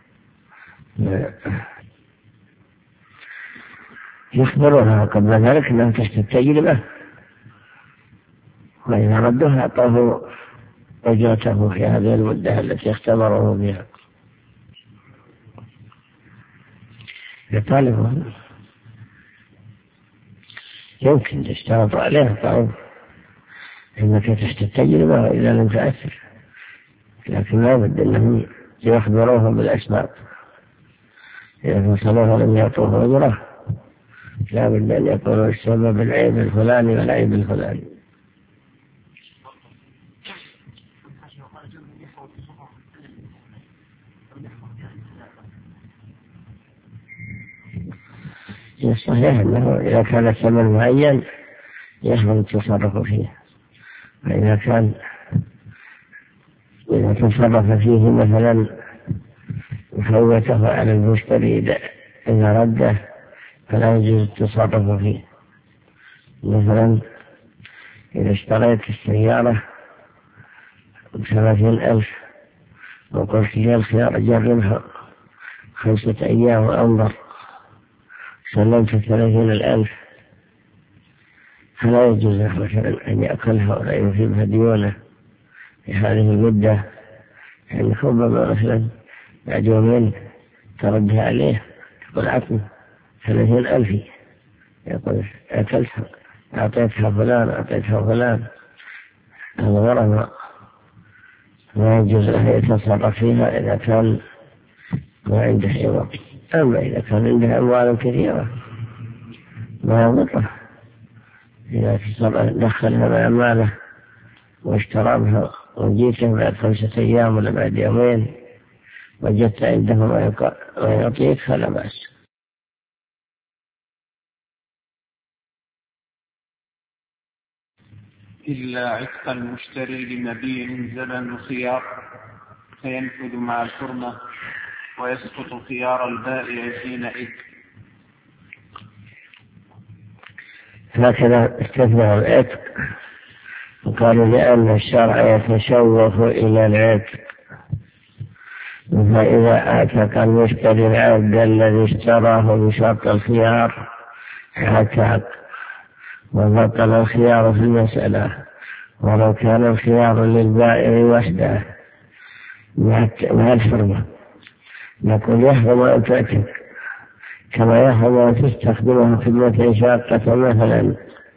يخبرونها قبل ذلك أنها تحت التجربة، وإذا ردوها أعطوه أجرته في هذه المدة التي اختبروه بها. يطالبه يمكن تشترط عليه طيب إنك تحت التجربة وإذا لم تأثر، لكن لا بد أنهم يخبروه بالأسباب. إذا فصلوه لم يعطوه أجره لا بد أن يقولوا السبب العيب الفلاني والعيب الفلاني. الصحيح أنه إذا كان الثمن معين يحمل التصرف فيه، وإذا إذا تصرف فيه مثلا وفوته على المشتري إذا رده فلا يجوز التصرف فيه. مثلا إذا اشتريت السيارة ب30,000 وقلت لي الخيار أجربها 5 أيام وأنظر، سلمت 30,000، فلا يجوز له مثلا أن يأكلها ولا يثيبها ديونه في هذه المدة، يعني ربما مثلا بعد يومين تردها عليه تقول عطني 30,000، يقول أكلتها أعطيتها فلان، هذا غرض ما يجوز له يتصرف فيها إذا كان ما عنده عوض. أما إذا كان عنده أموال كثيرة ما يضره، إذا دخلها بأمواله واشترى بها وجيته بعد 5 أيام ولا بعد يومين وجدت عنده ما يعطيك فلا بأس. إلا عتق المشتري لمبيع زمن خيار فينفذ مع الحرمة ويسقط خيار البائع حينئذ. هكذا استثنى العتق، وقالوا لأن الشرع يتشوف إلى العتق، فإذا أعتق المشتري العبد الذي اشتراه بشرط الخيار عتق وبطل الخيار في المسألة، ولو كان الخيار للبائع وحده مع الحرمة نقول يحرم أن تعتق كما يحرم أن تستخدمها خدمة شاقة مثلا،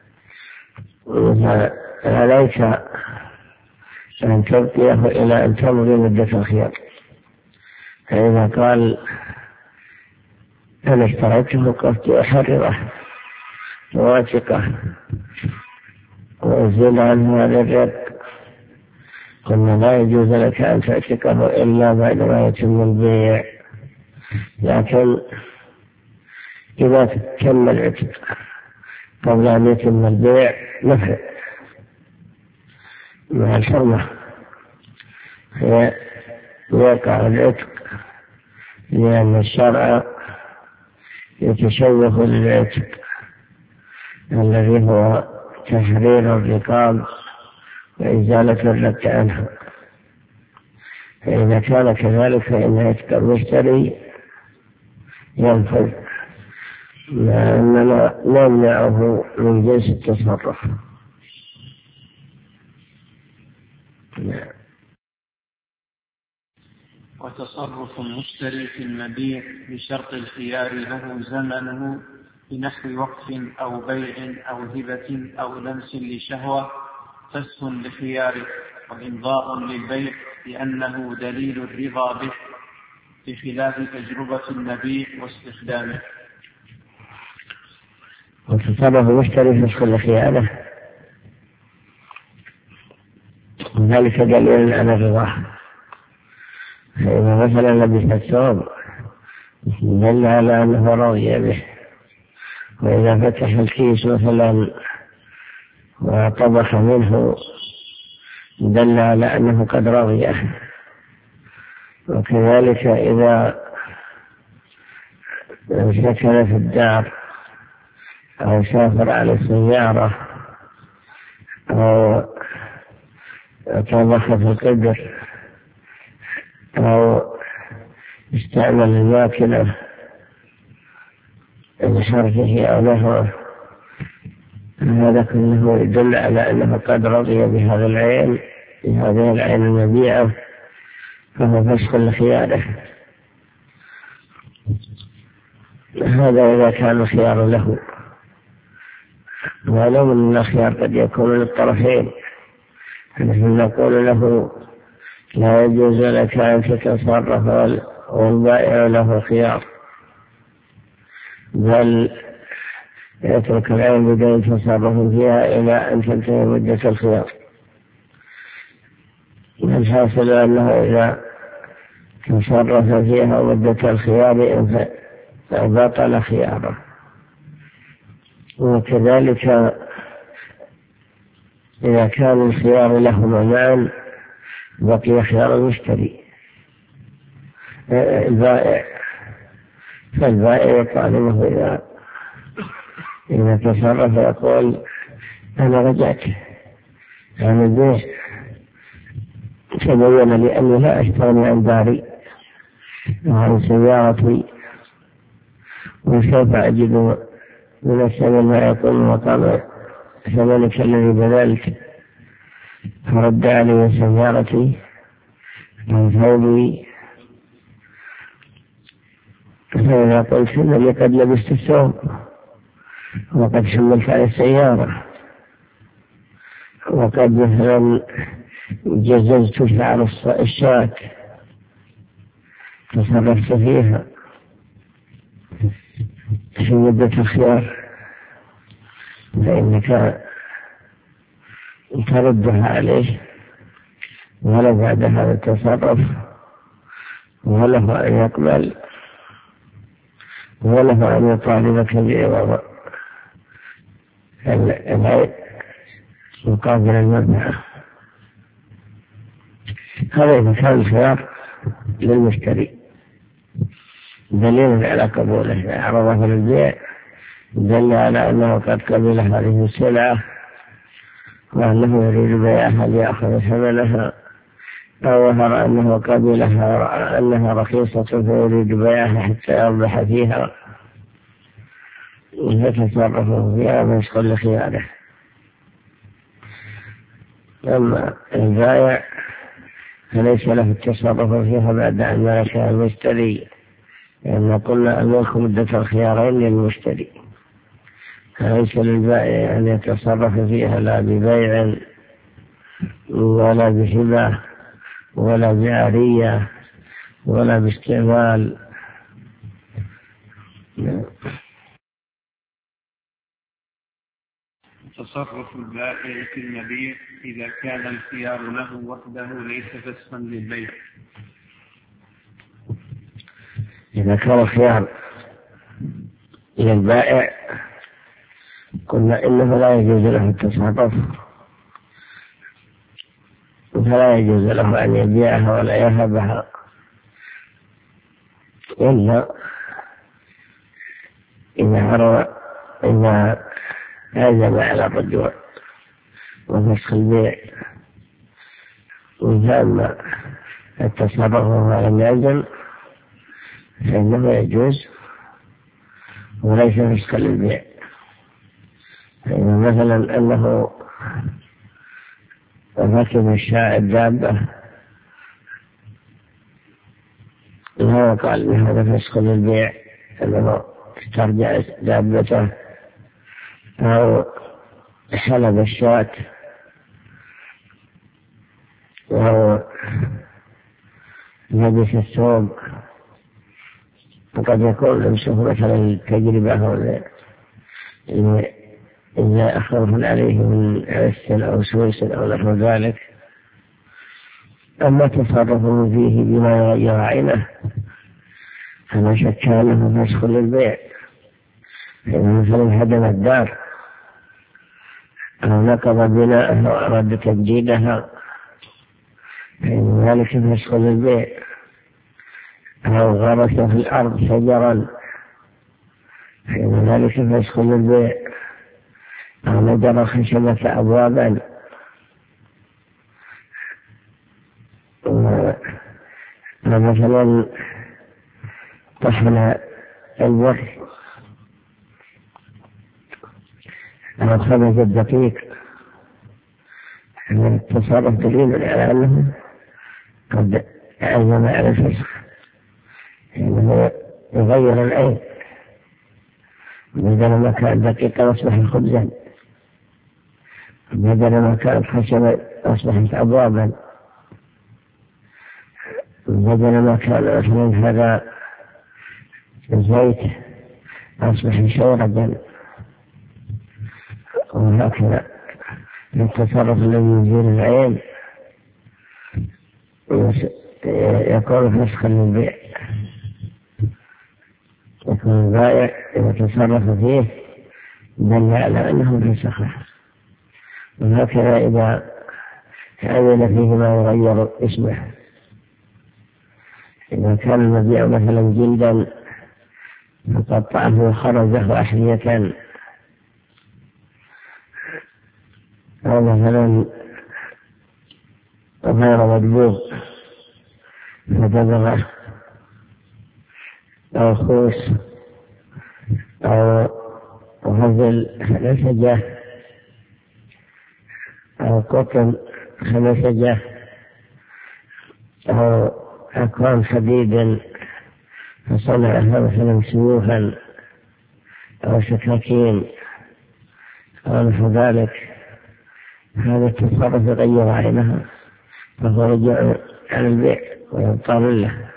عليك أن تبقيه إلى أن تمضي مدة الخيار. فإذا قال أنا اشتريته قلت أحرره واثقة وأزيل عنه هذا الرق، قلنا لا يجوز لك أن تعتقه إلا بعد ما يتم البيع، لكن إذا تم العتق قبل أن يتم البيع نفع مع الحرمة يقع العتق، لأن الشرع يتشوف للعتق الذي هو تحرير الرقاب وإزالة الرق عنها. فإذا كان كذلك فإن عتق المشتري ينفذ، لأننا نمنعه من جنس التصرف. وتصرف المشتري في المبيع بشرط الخيار له زمنه بنحو وقف أو بيع أو هبة أو لمس لشهوة فسخ لخياره وإمضاء للبيع لأنه دليل الرضا به بخلاف تجربة المبيع واستخدامه. وتصرف المشتري فسخ لخياره وذلك دليل على الرضا. فإذا مثلا لبس الثوب دل على أنه رضي به، وإذا فتح الكيس مثلا وطبخ منه دل على أنه قد رضيه. وكذلك إذا لو سكن في الدار أو سافر على السيارة أو طبخ في القدر أو استعمل الماكنة لحرثه أو نحوه، هذا كله يدل على أنه قد رضي بهذا العين، بهذه العين المبيعة، فهو فسخ لخياره. هذا إذا كان الخيار له، ولو من الخيار قد يكون للطرفين، نحن نقول له لا يجوز لك أن تتصرف والبائع له خيار، بل يترك العين بدون تصرف فيها إلى أن تنتهي مدة الخيار. الحاصل أنه إذا تصرف فيها مدة الخيار فبطل خياره. وكذلك إذا كان الخيار لهما معا بقي خيار المشتري البائع، فالبائع يقال له إذا تصرف يقول أنا رجعت عن البيع، تبين لي أني لا أستغني عن داري وعن سيارتي، وسوف أجد من الثمن ما يكون مقام ثمنك الذي بذلك، فرد علي سيارتي عن ثوبي. فإذا قلت إنني قد لبست الثوب وقد حملت على السيارة وقد مثلا جززت شعر الشاة تصرفت فيها في مدة الخيار، فإنك تردها عليه ولا بعد هذا التصرف، وله أن يقبل وله أن يطالبك بعوض العين مقابل المنفعة. هذا إذا كان الخيار للمشتري دليل على قبوله، عرضه للبيع دل على أنه قد قبل هذه السلعة وأنه يريد بيعها ليأخذ ثمنها، أو ظهر أنه قبلها أنها رخيصة فيريد بيعها حتى يربح فيها، فتصرفه فيها ويسقط لخياره. أما البائع فليس له التصرف فيها بعد أن ملكها المشتري، لأن قلنا أملك مدة الخيارين للمشتري، فليس للبائع أن يتصرف فيها لا ببيع ولا بهبة ولا بعارية ولا باستعمال. تصرف البائع في المبيع إذا كان الخيار له وحده ليس فسخا للبيع. إذا كان الخيار للبائع قلنا إنه لا يجوز له التصرف، فلا يجوز له أن يبيعها ولا يهبها إلا إذا عزم على الرجوع وفسخ البيع، وإذا التصرف ولم يعزم فإنه يجوز وليس فسخا للبيع. فإذا مثلا أنه ركب الدابة لا يقال بهذا فسخ للبيع، أنه استرجع دابته أو حلب الشاة أو لبس الثوب، وقد يكون لمسه مثلا التجربة إذا خوف عليه من عس أو سويس أو نحو ذلك. أما تصرفه فيه بما يغير عينه فلا شك أنه فسخ للبيع. فإذا مثلا هدم الدار أو نقض بناءها وأراد تجديدها فإن ذلك فسخ للبيع، أو غرس في الأرض شجرا حين ذلك فيدخل البيع. أو نجر خشبة أبوابا مثلا طحن البر أو خبز الدقيق، التصرف دليل على أنه قد عزم على الفسخ، يعني يغير العين، بدل ما كان دقيقا أصبح خبزا، بدل ما كانت خشبة أصبحت أبوابا، بدل ما كان مثلا هذا الزيت أصبح شوربا، وهكذا التصرف الذي يزيل العين يكون فسخا للبيع، يكون البائع يتصرف فيه دل على أنه فسخه. وهكذا إذا عمل فيه ما يغير اسمه، إذا كان المبيع مثلا جلدا فقطعه وخرجه أحذية، أو مثلا غير مدبوغ فدبغه، أو خوص، أو غزل خنسجة، أو قطن خنسجة، أو أكوان حديد فصنعها مثلا سيوفا أو سكاكين أو نحو ذلك، هذا التصرف يغير عينها فهو رجع عن البيع ويضطر له.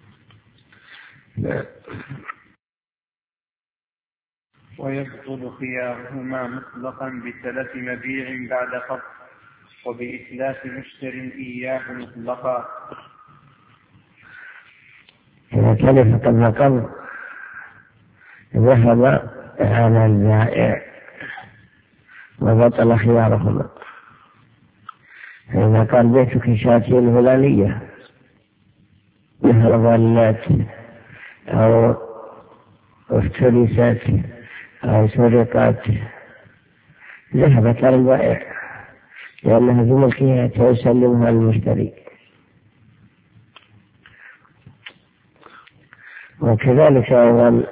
ويبطل خيارهما مطلقا بتلف مبيع بعد قبض، وبإتلاف مشتر إياه مطلقا. إذا تلف قبل قبض ذهب على البائع وبطل خيارهما. فإذا قال بيتك شاتي الفلانية مثل ضلات أو افترست أو سرقت، ذهبت على البائع لأنها في ملكها ويسلمها المشتري. وكذلك أيضا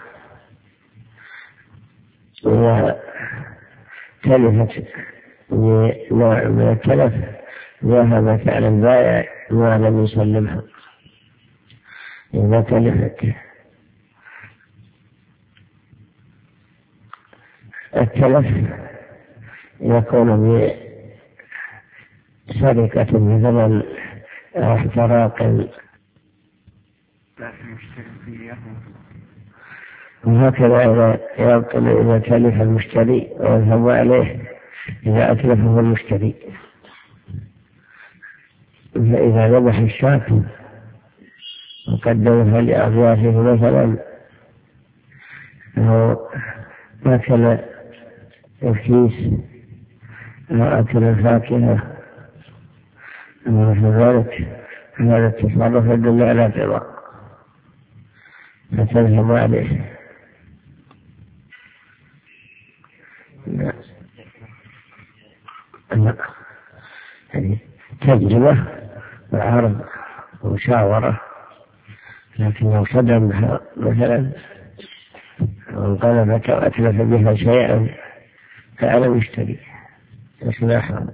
إذا تلفت بنوع من التلف ذهبت على البائع ما لم يسلمها. إذا تلفت التلف يكون بسرقة مثلا أو احتراق، وهكذا يبطل إذا تلف المشتري ويذهب عليه إذا أتلفه المشتري. فإذا ذبح الشاة وقدمها لأضيافه مثلا أو أكل الكيس أو أكل الفاكهة أو مثل ذلك، هذا التصرف يدل على قضاء فتذهب عليه. يعني تجربة وعرض ومشاورة، لكن لو صدم بها مثلا وانقلبت وأتلف بها شيئا فعلى المشتري إصلاحها.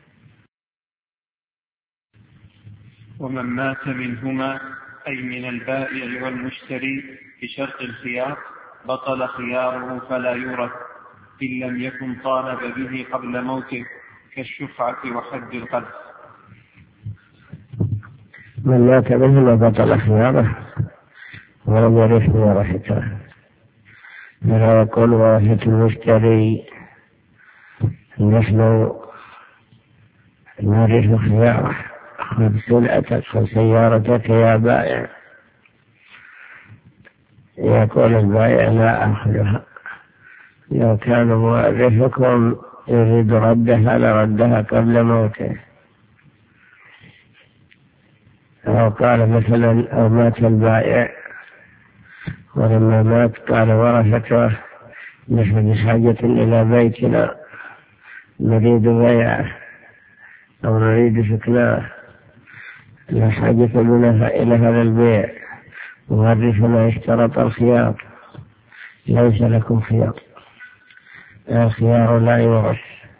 ومن مات منهما أي من البائع والمشتري بشرط الخيار بطل خياره فلا يورث إن لم يكن طالب به قبل موته كالشفعة وحد القذف. من مات منهما بطل خياره ولم يرث ورثته، فلا يقول ورثة المشتري نحن نرث خياره، خذ سلعتك خذ سيارتك يا بائع. يقول البائع لا أخذها، لو كان مورثكم يريد ردها لردها قبل موته. أو قال مثلا أو مات البائع ولما مات قال ورثته: نحن بحاجة إلى بيتنا نريد بيعه أو نريد سكناه، لا حاجة لنا إلى هذا البيع، ورثنا اشترط الخيار، ليس لكم خيار، الخيار لا يورث.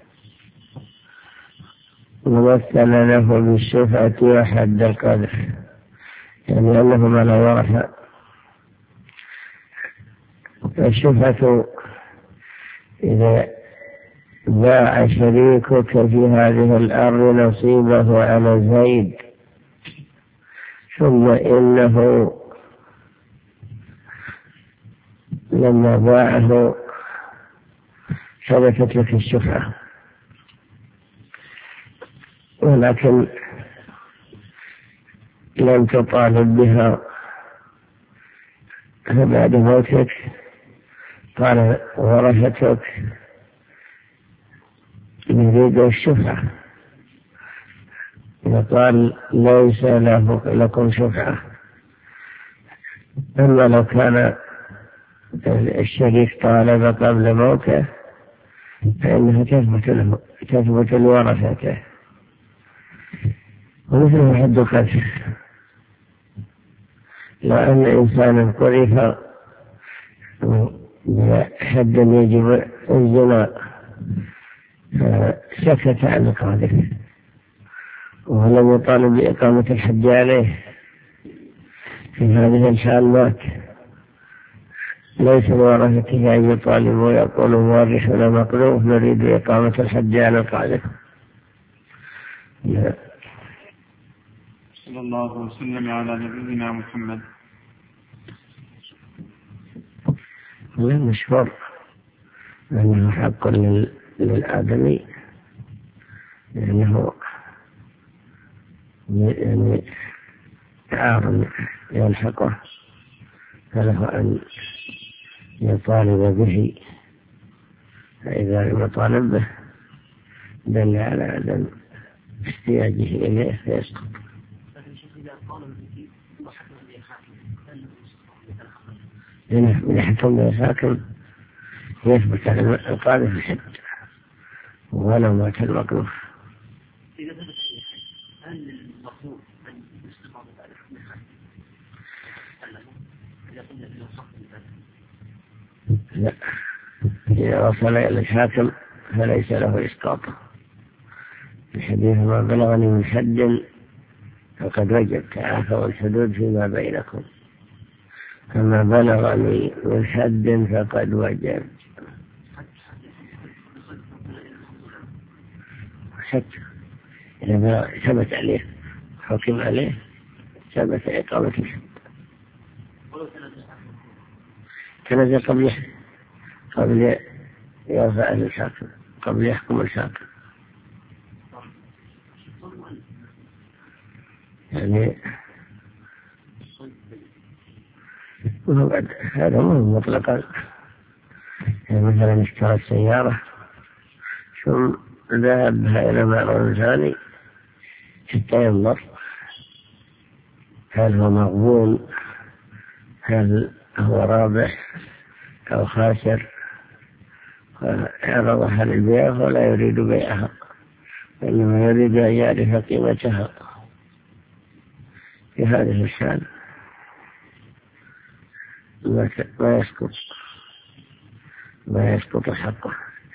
ومثل له بالشفعة وحد القذف، يعني أنهما لا يورث. الشفعة إذا باع شريكك في هذه الأرض نصيبه على زيد، ثم إنه لما باعه ثبتت لك الشفعة، ولكن لم تطالب بها، فبعد موتك قال ورثتك: نريد الشفعة، فقال: ليس لكم شفعة. أما لو كان الشريك طالب قبل موته فإنها تثبت لورثته. ومثله حد القذف، لو أن إنسانا قذف بحد يجب الزنا فسكت عن القاذف ولم يطالب بإقامة الحد عليه، في هذه الحال مات، ليس لورثته أن يطالبوا ويقولوا: مورثنا مقذوف نريد إقامة الحد على القاذف. صلى الله وسلم على نبينا محمد. المشهور أنه حق للآدمي، لأنه يعني عار يلحقه، فله أن يطالب به، فإذا لم يطالب به دل على عدم احتياجه إليه فيسقط. من يحكم به الحاكم يثبت على القاذف الحد ولو مات المقذوف. إذا ثبت هل المقذوف أن يسقط ذلك من الحد؟ إذا قلنا في الصف لا، إذا وصل إلى الحاكم فليس له إسقاط. الحديث: ما بلغني من حد فقد وجب، تعافوا الحدود فيما بينكم، فما بلغني من حد فقد وجب. حتى إذا ثبت عليه حكم عليه ثبت إقامة الحد. تنزل قبل يرفع الحاكم، قبل يحكم الحاكم، يعني هذا مو مطلقا. يعني مثلا اشترى السيارة ثم ذهب بها إلى معرض ثاني حتى ينظر هل هو مغبون، هل هو رابح أو خاسر، عرضها للبيع ولا يريد بيعها، إنما يريد أن يعرف قيمتها. في هذه الحال ما يسقط حقه.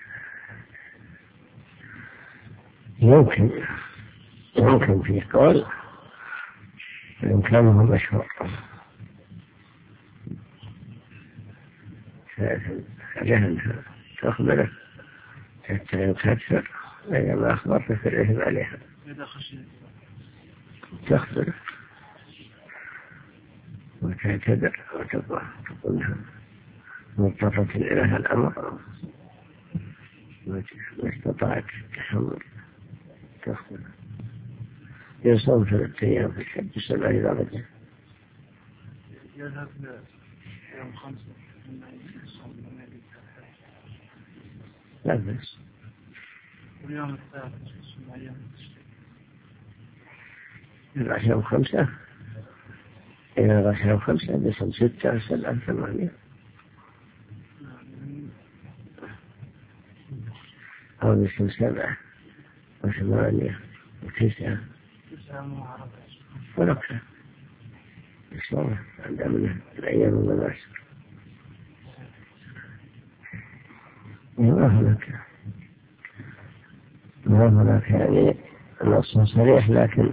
يمكن في قول إمكانه مشروع، جهنها تخبره حتى يكثر، إذا ما أخبرت في الإثم عليها تخبره وتعتذر وتقولها مضطرة إلى هذا الأمر ما استطاعت التحمل تخبره. يصوم 3 أيام في الحج 7 درجة. يذهب يوم 5 لا بس. واليوم الثالث يوم 5 إذا رحلوا 5 بسم 6 7 8 أو بسم 7 و8 و9 ونقصة الصلاة عند من الأيام المناسك. ما هناك يعني نص صريح، لكن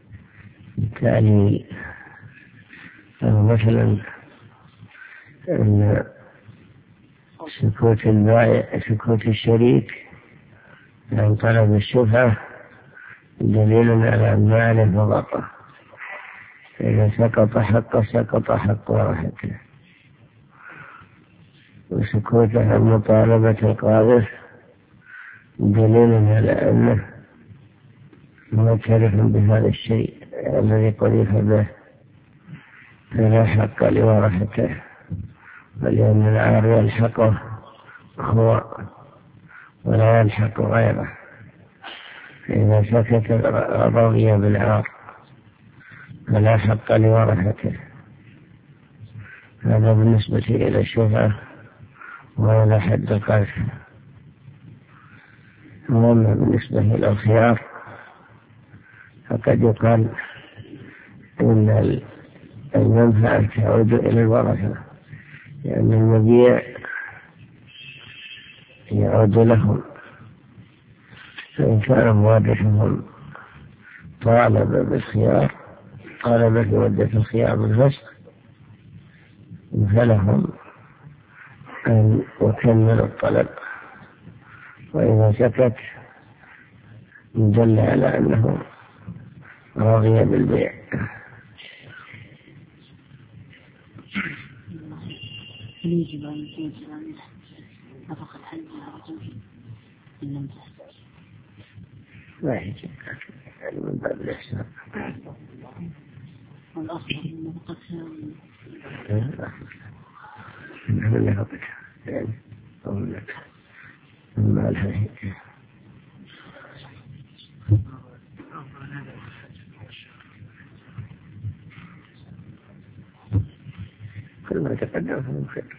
تالي مثلا أن سكوت البائع سكوت الشريك عن طلب الشفعة دليل على المال فضطه، فإذا سقط حقه سقط حق ورثته. وسكوته عن مطالبة القاذف دليل على أنه معترف بهذا الشيء الذي قذف به، فلا حق لورثته، ولأن العار يلحقه هو ولا يلحق غيره. فإذا سكت رضي بالعار فلا حق لورثته. هذا بالنسبة إلى الشفعة وإلى حد القذف. أما بالنسبة إلى الخيار فقد يقال إن المنفعة تعود إلى الورثة، لأن المبيع يعود لهم، فإن كان موارثهم طالب بالخيار طالب بمدة الخيار بالفسخ فلهم أن يكملوا الطلب، وإذا سكت دل على أنه راضي بالبيع. يجب أن يكون نفقة الحج إن لم تحتاج لا يجب، يعني من باب الإحسان. والأصل من نفقتها من نفقتها يعني أقول لك ما الحين كل ما تقدم فهو خير.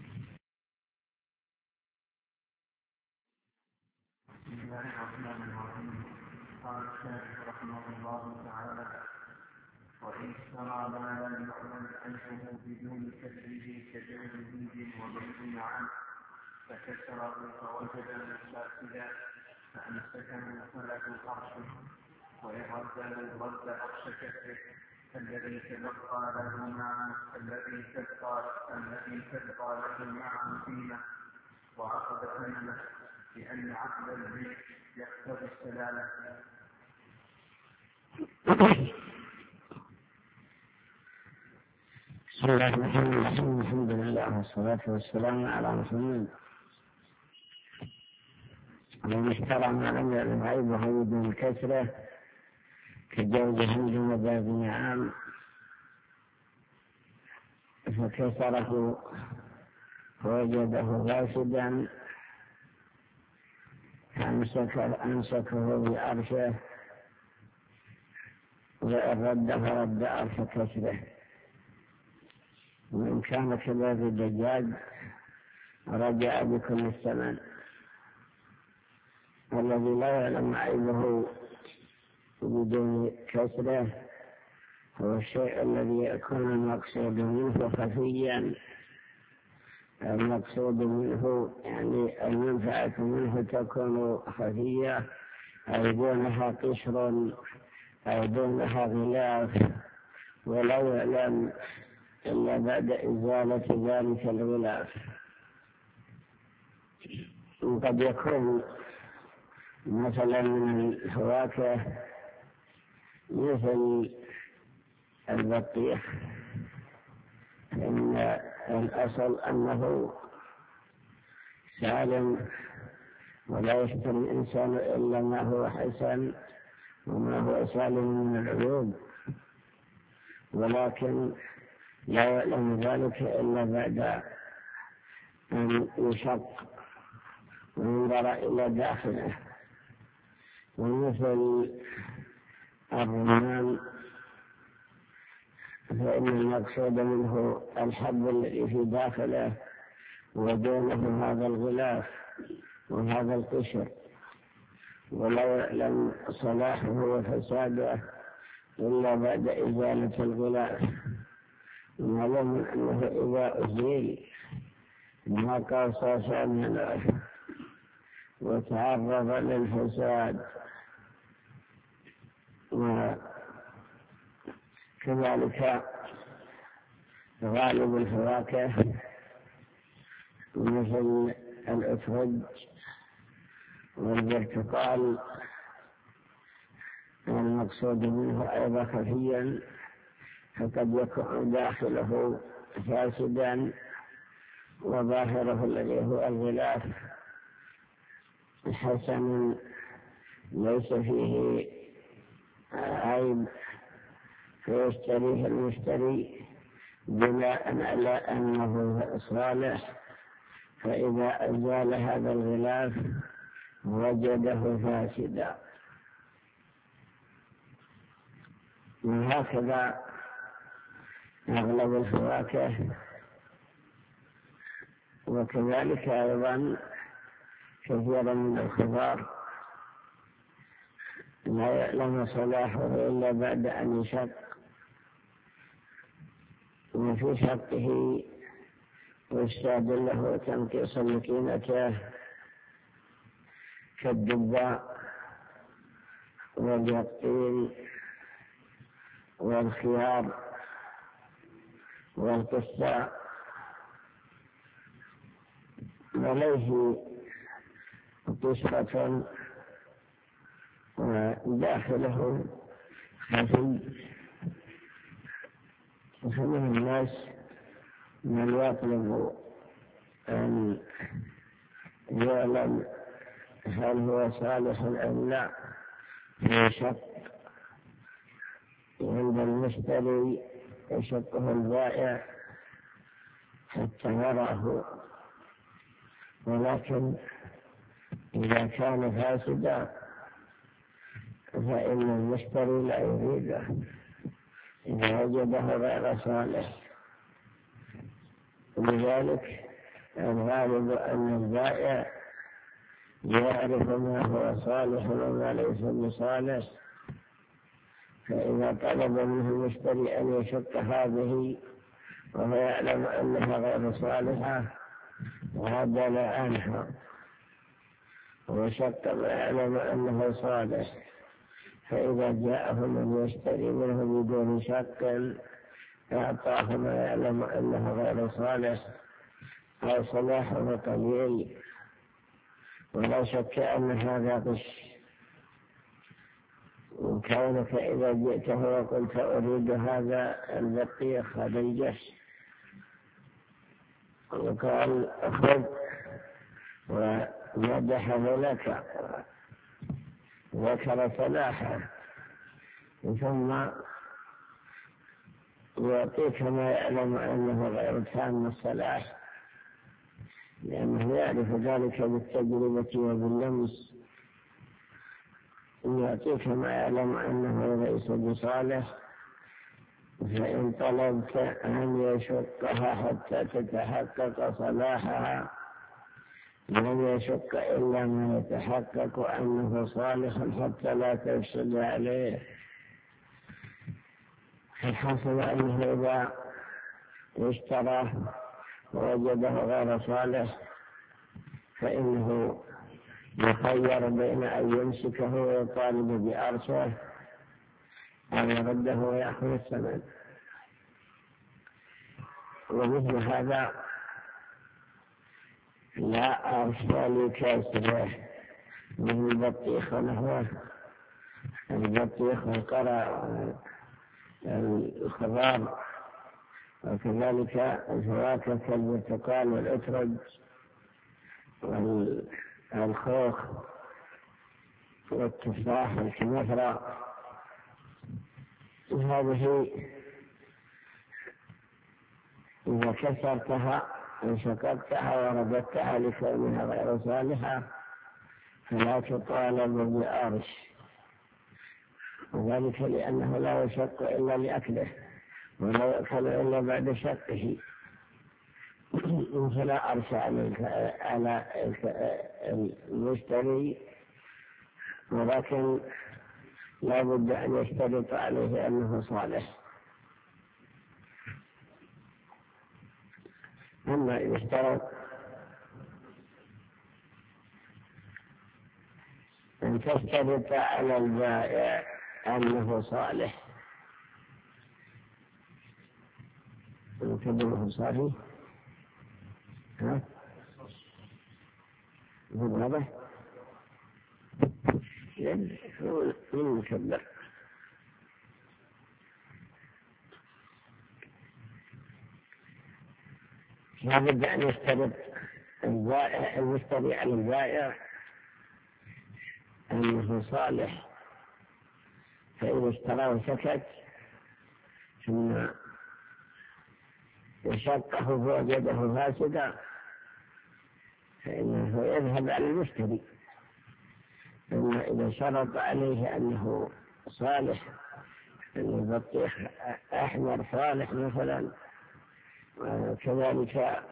بسم الله الرحمن الرحيم. قال الشيخ رحمه الله تعالى: وإن اشترى ما لم يعلم عنه بدون كسبه كبيع هند وبيع معا فكسره فوجده فاسدا فأمسكه فله قرشه، وإن رده رد قرش كسره الذي تبقى له معه قيمة، وعقد ثمنه، لأن عقد البيع يقتضي السلامة. بسم الله الرحمن الرحيم. الحمد لله والصلاة والسلام على رسول الله. ومن اشترى ما لم يعلم عيبه بدون كسره كجوز هند وبيع نعام فكسره فوجده فاسدا أمسكه بأرشه، وإن رد فرد أرش كسره. وإن كان كباب الدجاج رجع بكل الثمن. والذي لا يعلم عيبه بدون كسره هو الشيء الذي يكون المقصود منه خفيا. المقصود منه يعني المنفعة منه تكون خفية، أو دونها قشر أو دونها غلاف، ولا يعلم إلا بعد إزالة ذلك الغلاف. وقد يكون مثلا من الفواكه مثل البطيخ، إن الأصل أنه سالم ولا يشتري الإنسان إلا ما هو حسن وما هو سالم من العيوب، ولكن لا يعلم ذلك إلا بعد أن يشق وينظر إلى داخله. ومثل الرمان فإن المقصود منه الحب الذي في داخله ودونه هذا الغلاف وهذا القشر، ولا يعلم صلاحه وفساده إلا بعد إزالة الغلاف. معلوم أنه إذا أزيل ما قاس منه وتعرض للفساد. وكذلك غالب الفواكه مثل الأترج والبرتقال المقصود منه أيضا خفيا، فقد يكون داخله فاسدا وظاهره الذي هو الغلاف حسن ليس فيه عيب، فيشتريه المشتري بناء على أنه صالح، فإذا أزال هذا الغلاف وجده فاسدا. وهكذا أغلب الفواكه، وكذلك أيضا كثيرا من الخضار لا يعلم صلاحه إلا بعد أن يشق، وفي شقه يستعد له تنقيص مكينته كالدباء واليقطين والخيار والقصاء، وليه قشرة وداخله خفي. ومن الناس من يطلب أن يعلم هل هو صالح أم لا يشق عند المشتري، يشقه البائع حتى يراه، ولكن إذا كان فاسدا فإن المشتري لا يريده إذا وجده غير صالح. لذلك الغالب أن البائع يعرف ما هو صالح وما ليس بصالح، فإذا طلب منه المشتري أن يشق هذه وهو يعلم أنها غير صالحة عدل عنها وشق ما يعلم أنه صالح، فإذا جاءه من يشتري منه بدون شك أعطاه ما يعلم أنه غير صالح أو صلاحه قليل، ولا شك أن هذا غش. وكونك إذا جئته وقلت أريد هذا البطيخ هذا الجش، وقال خذ ومدحه لك ذكر صلاحه، ثم يعطيك ما يعلم أنه غير تام الصلاح، لأنه يعرف ذلك بالتجربة وباللمس، يعطيك ما يعلم أنه ليس بصالح. فإن طلبت أن يشقها حتى تتحقق صلاحها لم يشق إلا ما يتحقق أنه صالح حتى لا تفسد عليه. فحصل أنه إذا اشترى ووجده غير صالح فإنه يخير بين أن يمسكه ويطالب بأرشه أو يرده ويأخذ الثمن. ومثل هذا لا أرشى لكسره من البطيخ ونحوه، البطيخ والقرع الخضار، وكذلك الفواكه كالبرتقال والأترج والخوخ والتفاح والكمثرى. هذه إذا كسرتها وشققتها ورددتها لكونها غير صالحة فلا تطالب بأرش، وذلك لأنه لا يشق إلا لأكله، ولا يأكل إلا بعد شقه، فلا أرشى على المشتري، ولكن لا بد أن يشترط عليه أنه صالح. أما إذا اشترط أن تشترط على البائع أنه صالح، يكبره صالح، ها؟ هو هذا من مكبر. لابد أن يشترط البائع المشتري على البائع أنه صالح، فإذا اشترى وسكت ثم يشقه فوجده فاسدا فإنه يذهب على المشتري. أما إذا شرط عليه أنه صالح، أن البطيخ أحمر صالح مثلا، وكذلك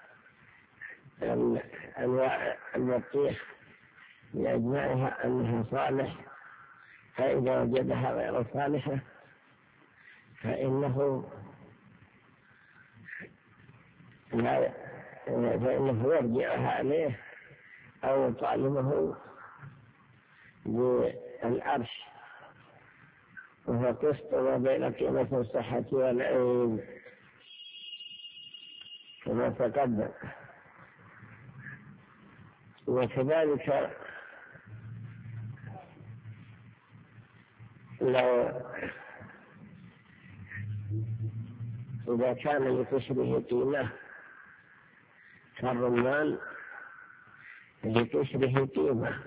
أنواع البطيخ بأجمعها أنها صالح، فإذا وجدها غير صالحة فإنه يرجعها عليه أو يطالبه بالعرش، وهو قسط ما بين قيمة الصحة والعيب كما تقدم. وكذلك إذا كان لكسره قيمة كالرمان لكسره قيمة،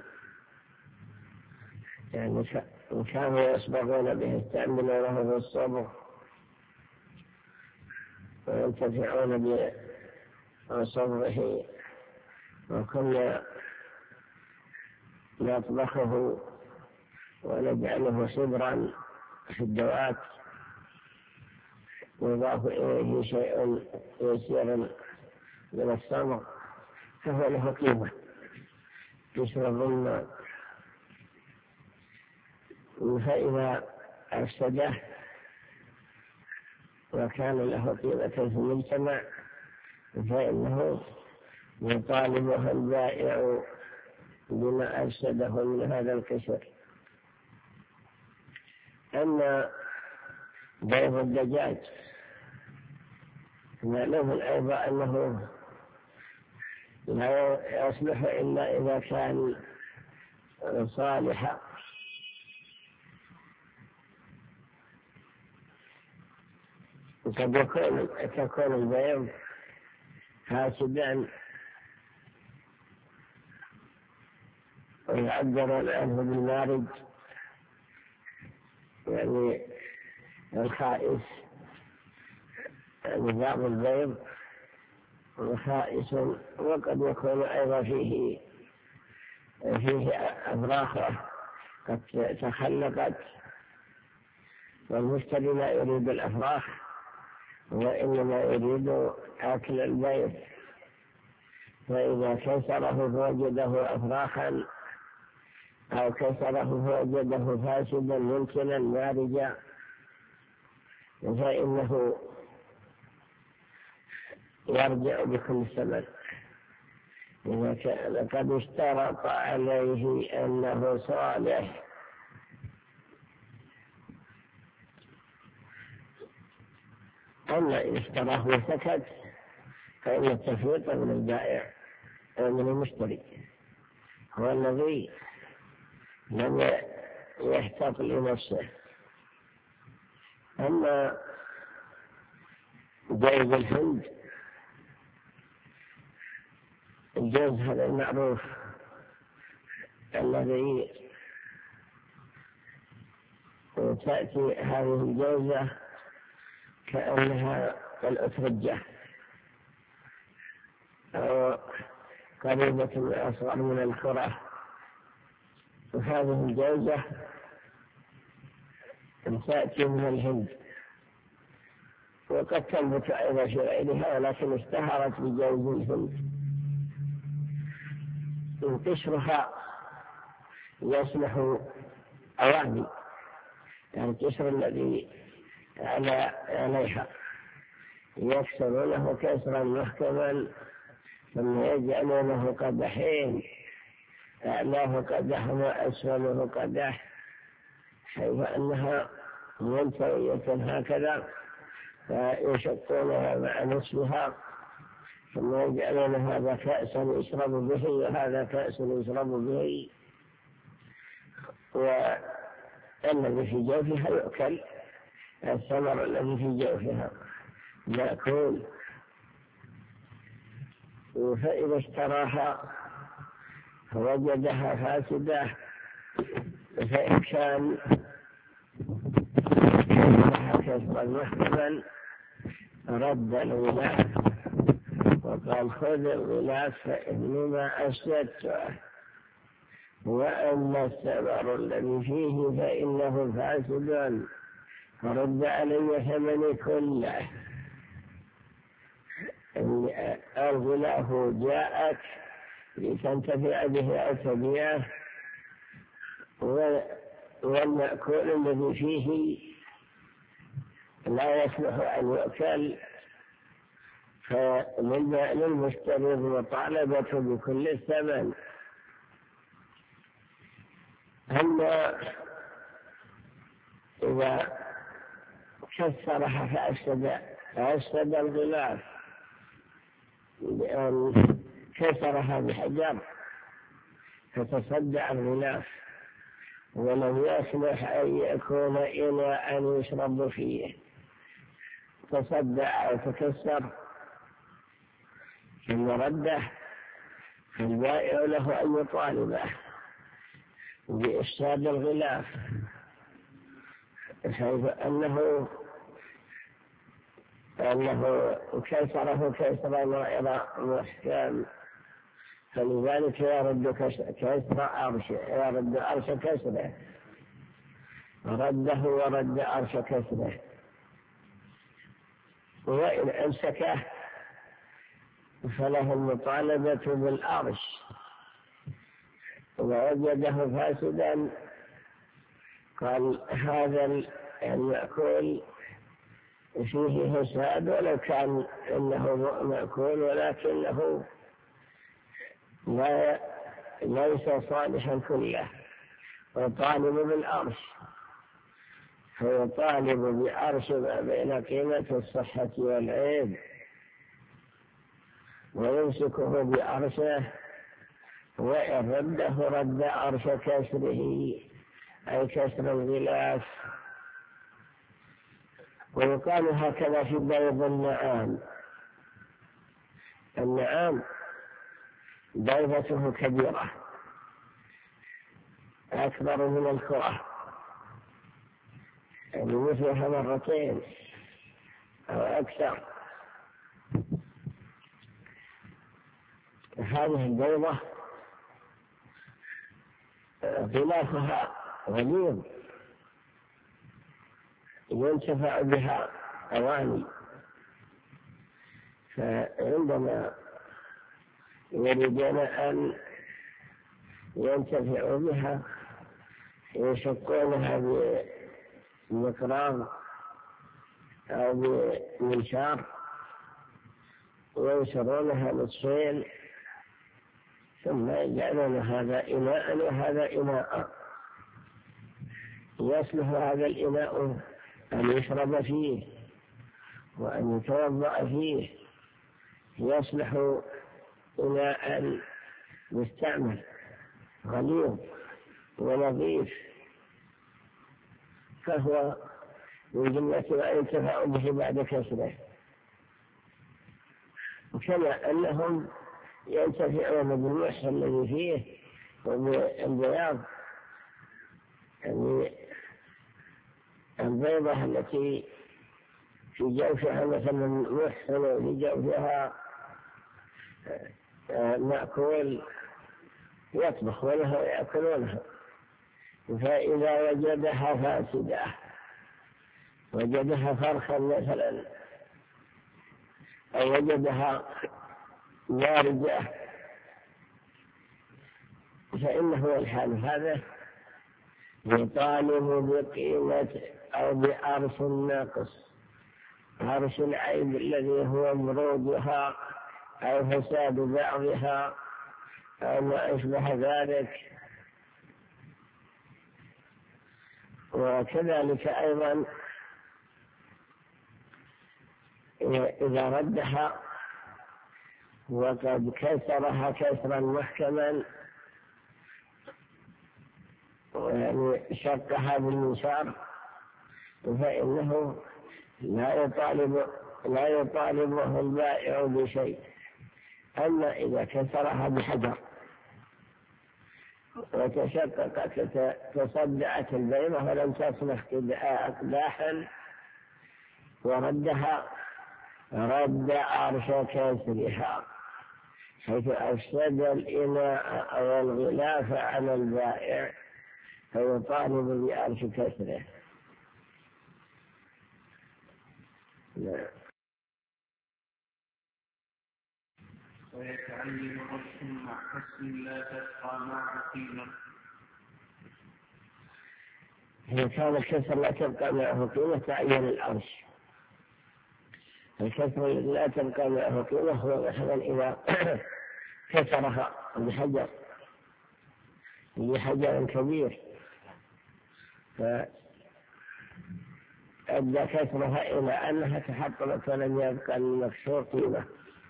يعني كانوا يصبغون به، يستعملونه في الصبغ وينتفعون بصبغه، وكنا نطبخه ونجعله صبرا في الدوات، ويضاف إليه شيء يسير من الصبغ، فهو له قيمة كسر الرمان. فإذا أفسده وكان له قيمة في المجتمع فإنه يطالبه البائع بما أفسده من هذا الكسر. أما بيض الدجاج معلوم أيضا أنه لا يصلح إلا إذا كان صالحا، وقد تكون البيض فاسدا ويعبر عنه بالمارد، يعني الخائس، يعني بعض البيض خائس، وقد يكون أيضا فيه أبراخة قد تخلقت، والمشتري لا يريد الأفراخ وإنما يريد أكل البيض، فإذا كسره فوجده أفراخا أو كسره فوجده فاسدا ممكنا مارجا فإنه يرجع بكل ثمن. إذا كان قد اشترط عليه أنه صالح. أما إن اشتراه وسكت فإن التفويت من البائع أو من المشتري، هو الذي لم يحتاط لنفسه. أما جيد الهند، الجوز هذا المعروف الذي تأتي هذه الجوزة كأنها الأترجة أو قريبة أصغر من الكرة، وهذه الجوزة تأتي من الهند، وقد تنبت أيضا في غيرها ولكن اشتهرت بجوز الهند. قشرها يصلح أواني، يعني القشر الذي عليها يكسرونه كسرا محكما ثم يجعلونه قدحين، أعلاه قدح وأسفله قدح، حيث أنها منتوية هكذا، فيشقونها مع نصفها ثم يجعلون هذا كأسا يشرب به وهذا كأس يشرب به، والذي في جوفها يؤكل، الثمر الذي في جوفها مأكول. فإذا اشتراها فوجدها فاسدة فإن كان لها كسرا محكما رد الغلاف وقال خذ الغلاف فإنما أسدته، وأما الثمر الذي فيه فإنه فاسد فرد علي ثمني كله. الغلاف جاءك لتنتفع به أو تبيعه، والمأكول الذي فيه لا يصلح أن يؤكل، فللمشتري المطالبة بكل الثمن. أما إذا كسرها فأفسد الغلاف بأن كسرها بحجر فتصدع الغلاف ولم يصلح أن يكون إلى أن يشرب فيه، تصدع أو تكسر ثم رده، فالبائع له أن يطالبه بإفساد الغلاف، حيث أنه كسره كسرا غير محكم، فلذلك يرد أرش كسره، رده ورد أرش كسره. وإن أمسكه فله المطالبة بالأرش، ووجده فاسدا قال هذا المأكول فيه فساد ولو كان إنه مأكول ولكنه ليس صالحا كله، وطالب بالأرش، فيطالب بأرش ما بين قيمة الصحة والعيب، ويمسكه بأرشه، وإن رده رد أرش كسره أي كسر الغلاف. ويقال هكذا في بيض النعام. النعام بيضته كبيرة أكبر من الكرة، يعني مثلها مرتين أو أكثر. هذه البيضة غلافها غليظ ينتفع بها أواني، فعندما يريدون أن ينتفعوا بها يشقونها بمقراض أو بمنشار وينشرونها نصفين، ثم يجعلون هذا إناء وهذا إناء، يصلح هذا الإناء أن يشرب فيه وأن يتوضأ فيه، يصلح إناء مستعمل غليظ ونظيف، فهو من جملة ما ينتفع به بعد كسره. وكما أنهم ينتفعون بالوحش الذي فيه وبالبياض، يعني البيضة التي في جوفها مثلا محسن وفي جوفها مأكول يطبخ ولها يأكلونها، فإذا وجدها فاسدة، وجدها فرخا مثلا أو وجدها واردة فإنه الحال هذا يطالب بقيمة أو بأرش ناقص، أرش العيب الذي هو مرودها أو فساد بعضها أو ما أشبه ذلك. وكذلك أيضا إذا ردها وقد كسرها كسرا محكما يعني شقها بالمنشار فإنه لا يطالبه البائع بشيء. أما إذا كسرها بحجر وتشققت تصدعت البيضة ولم تصلح أقداحا وردها رد أرش كسرها حيث أفسد الإناء أو الغلاف على البائع فيطالب بأرش كسره. ويتعين رش مع حسن لا تبقى مع قيمة. إذا كان الكسر لا تبقى معه قيمة تعين الأرش. الكسر لا تبقى معه قيمة هو مثلا إذا كسرها بحجر كبير فأدى كسرها إلى أنها تحطمت ولم يبقى المكسور قيمة،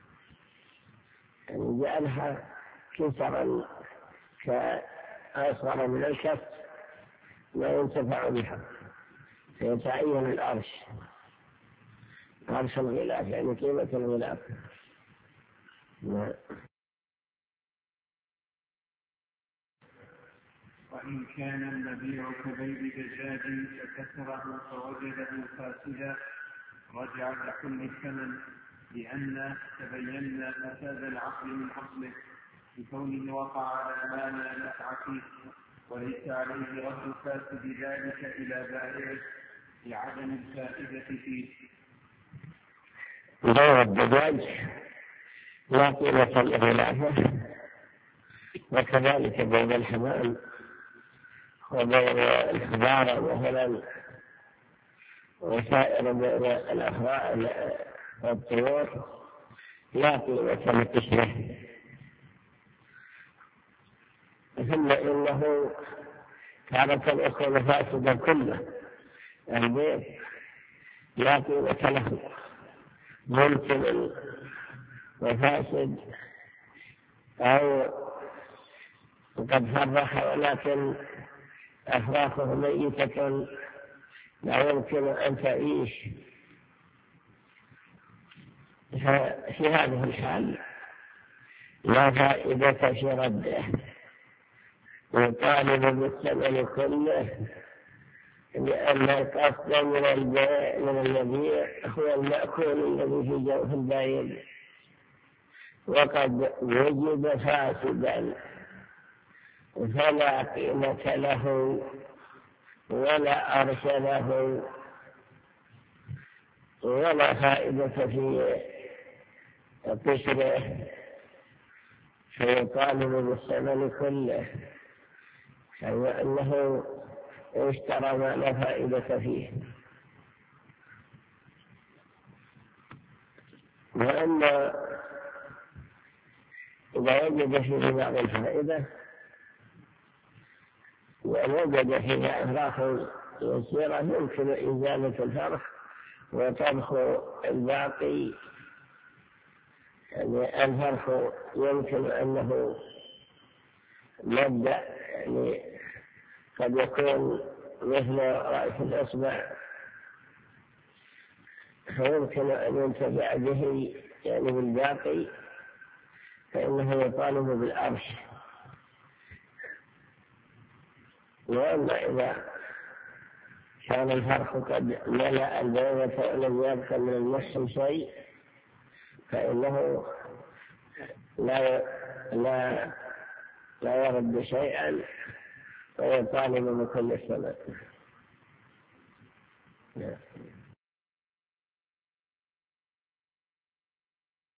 يعني جعلها كسرا كأصغر من الكف لا ينتفع بها فيتعين الأرش، أرش الغلاف يعني قيمة الغلاف. وإن كان المبيع كبيع دجاج فكسره فوجده فاسدا رجع لكل الثمن، لأن تبين فساد العقل من أصله بكونه وقع على ما لا نفع فيه، وليس عليه رد فاسد ذلك إلى بائعه لعدم الفائدة فيه. بيع الدجاج لا قيمة لغلافه، وكذلك بيع الحمام وبيع الخضار مثلا وسائر بيع الطيور لا قيمة لقشره. ثم إنه تارة يكون فاسدا كله، البيع لا قيمة له، ممكن وفاسد أو قد فرح ولكن أفراخه ميتة لا يمكن أن تعيش. في هذه الحال لا فائدة في رده، يطالب بالثمن كله، لأن القصد من المبيع هو المأكول الذي في جوف البائع، وقد وجد فاسدا فلا قيمة له ولا أرش له ولا فائدة في قشره، فيطالب بالثمن كله، فهو أنه اشترى ما لا فائدة فيه. وأما إذا وجد فيه بعض الفائدة ووجد فيه أفراخ يسيرة يمكن إزالة الفرخ وطبخ الباقي، يعني الفرخ يمكن أنه مبدأ يعني قد يكون مثل رأس الأصبع فيمكن أن ينتفع به يعني بالباقي، فإنه يطالب بالأرش. وأما إذا كان الفرخ قد ملأ البيضة ولم يبق من المحصن شيء فإنه لا يرد شيئا ويطالب بكل الثمن.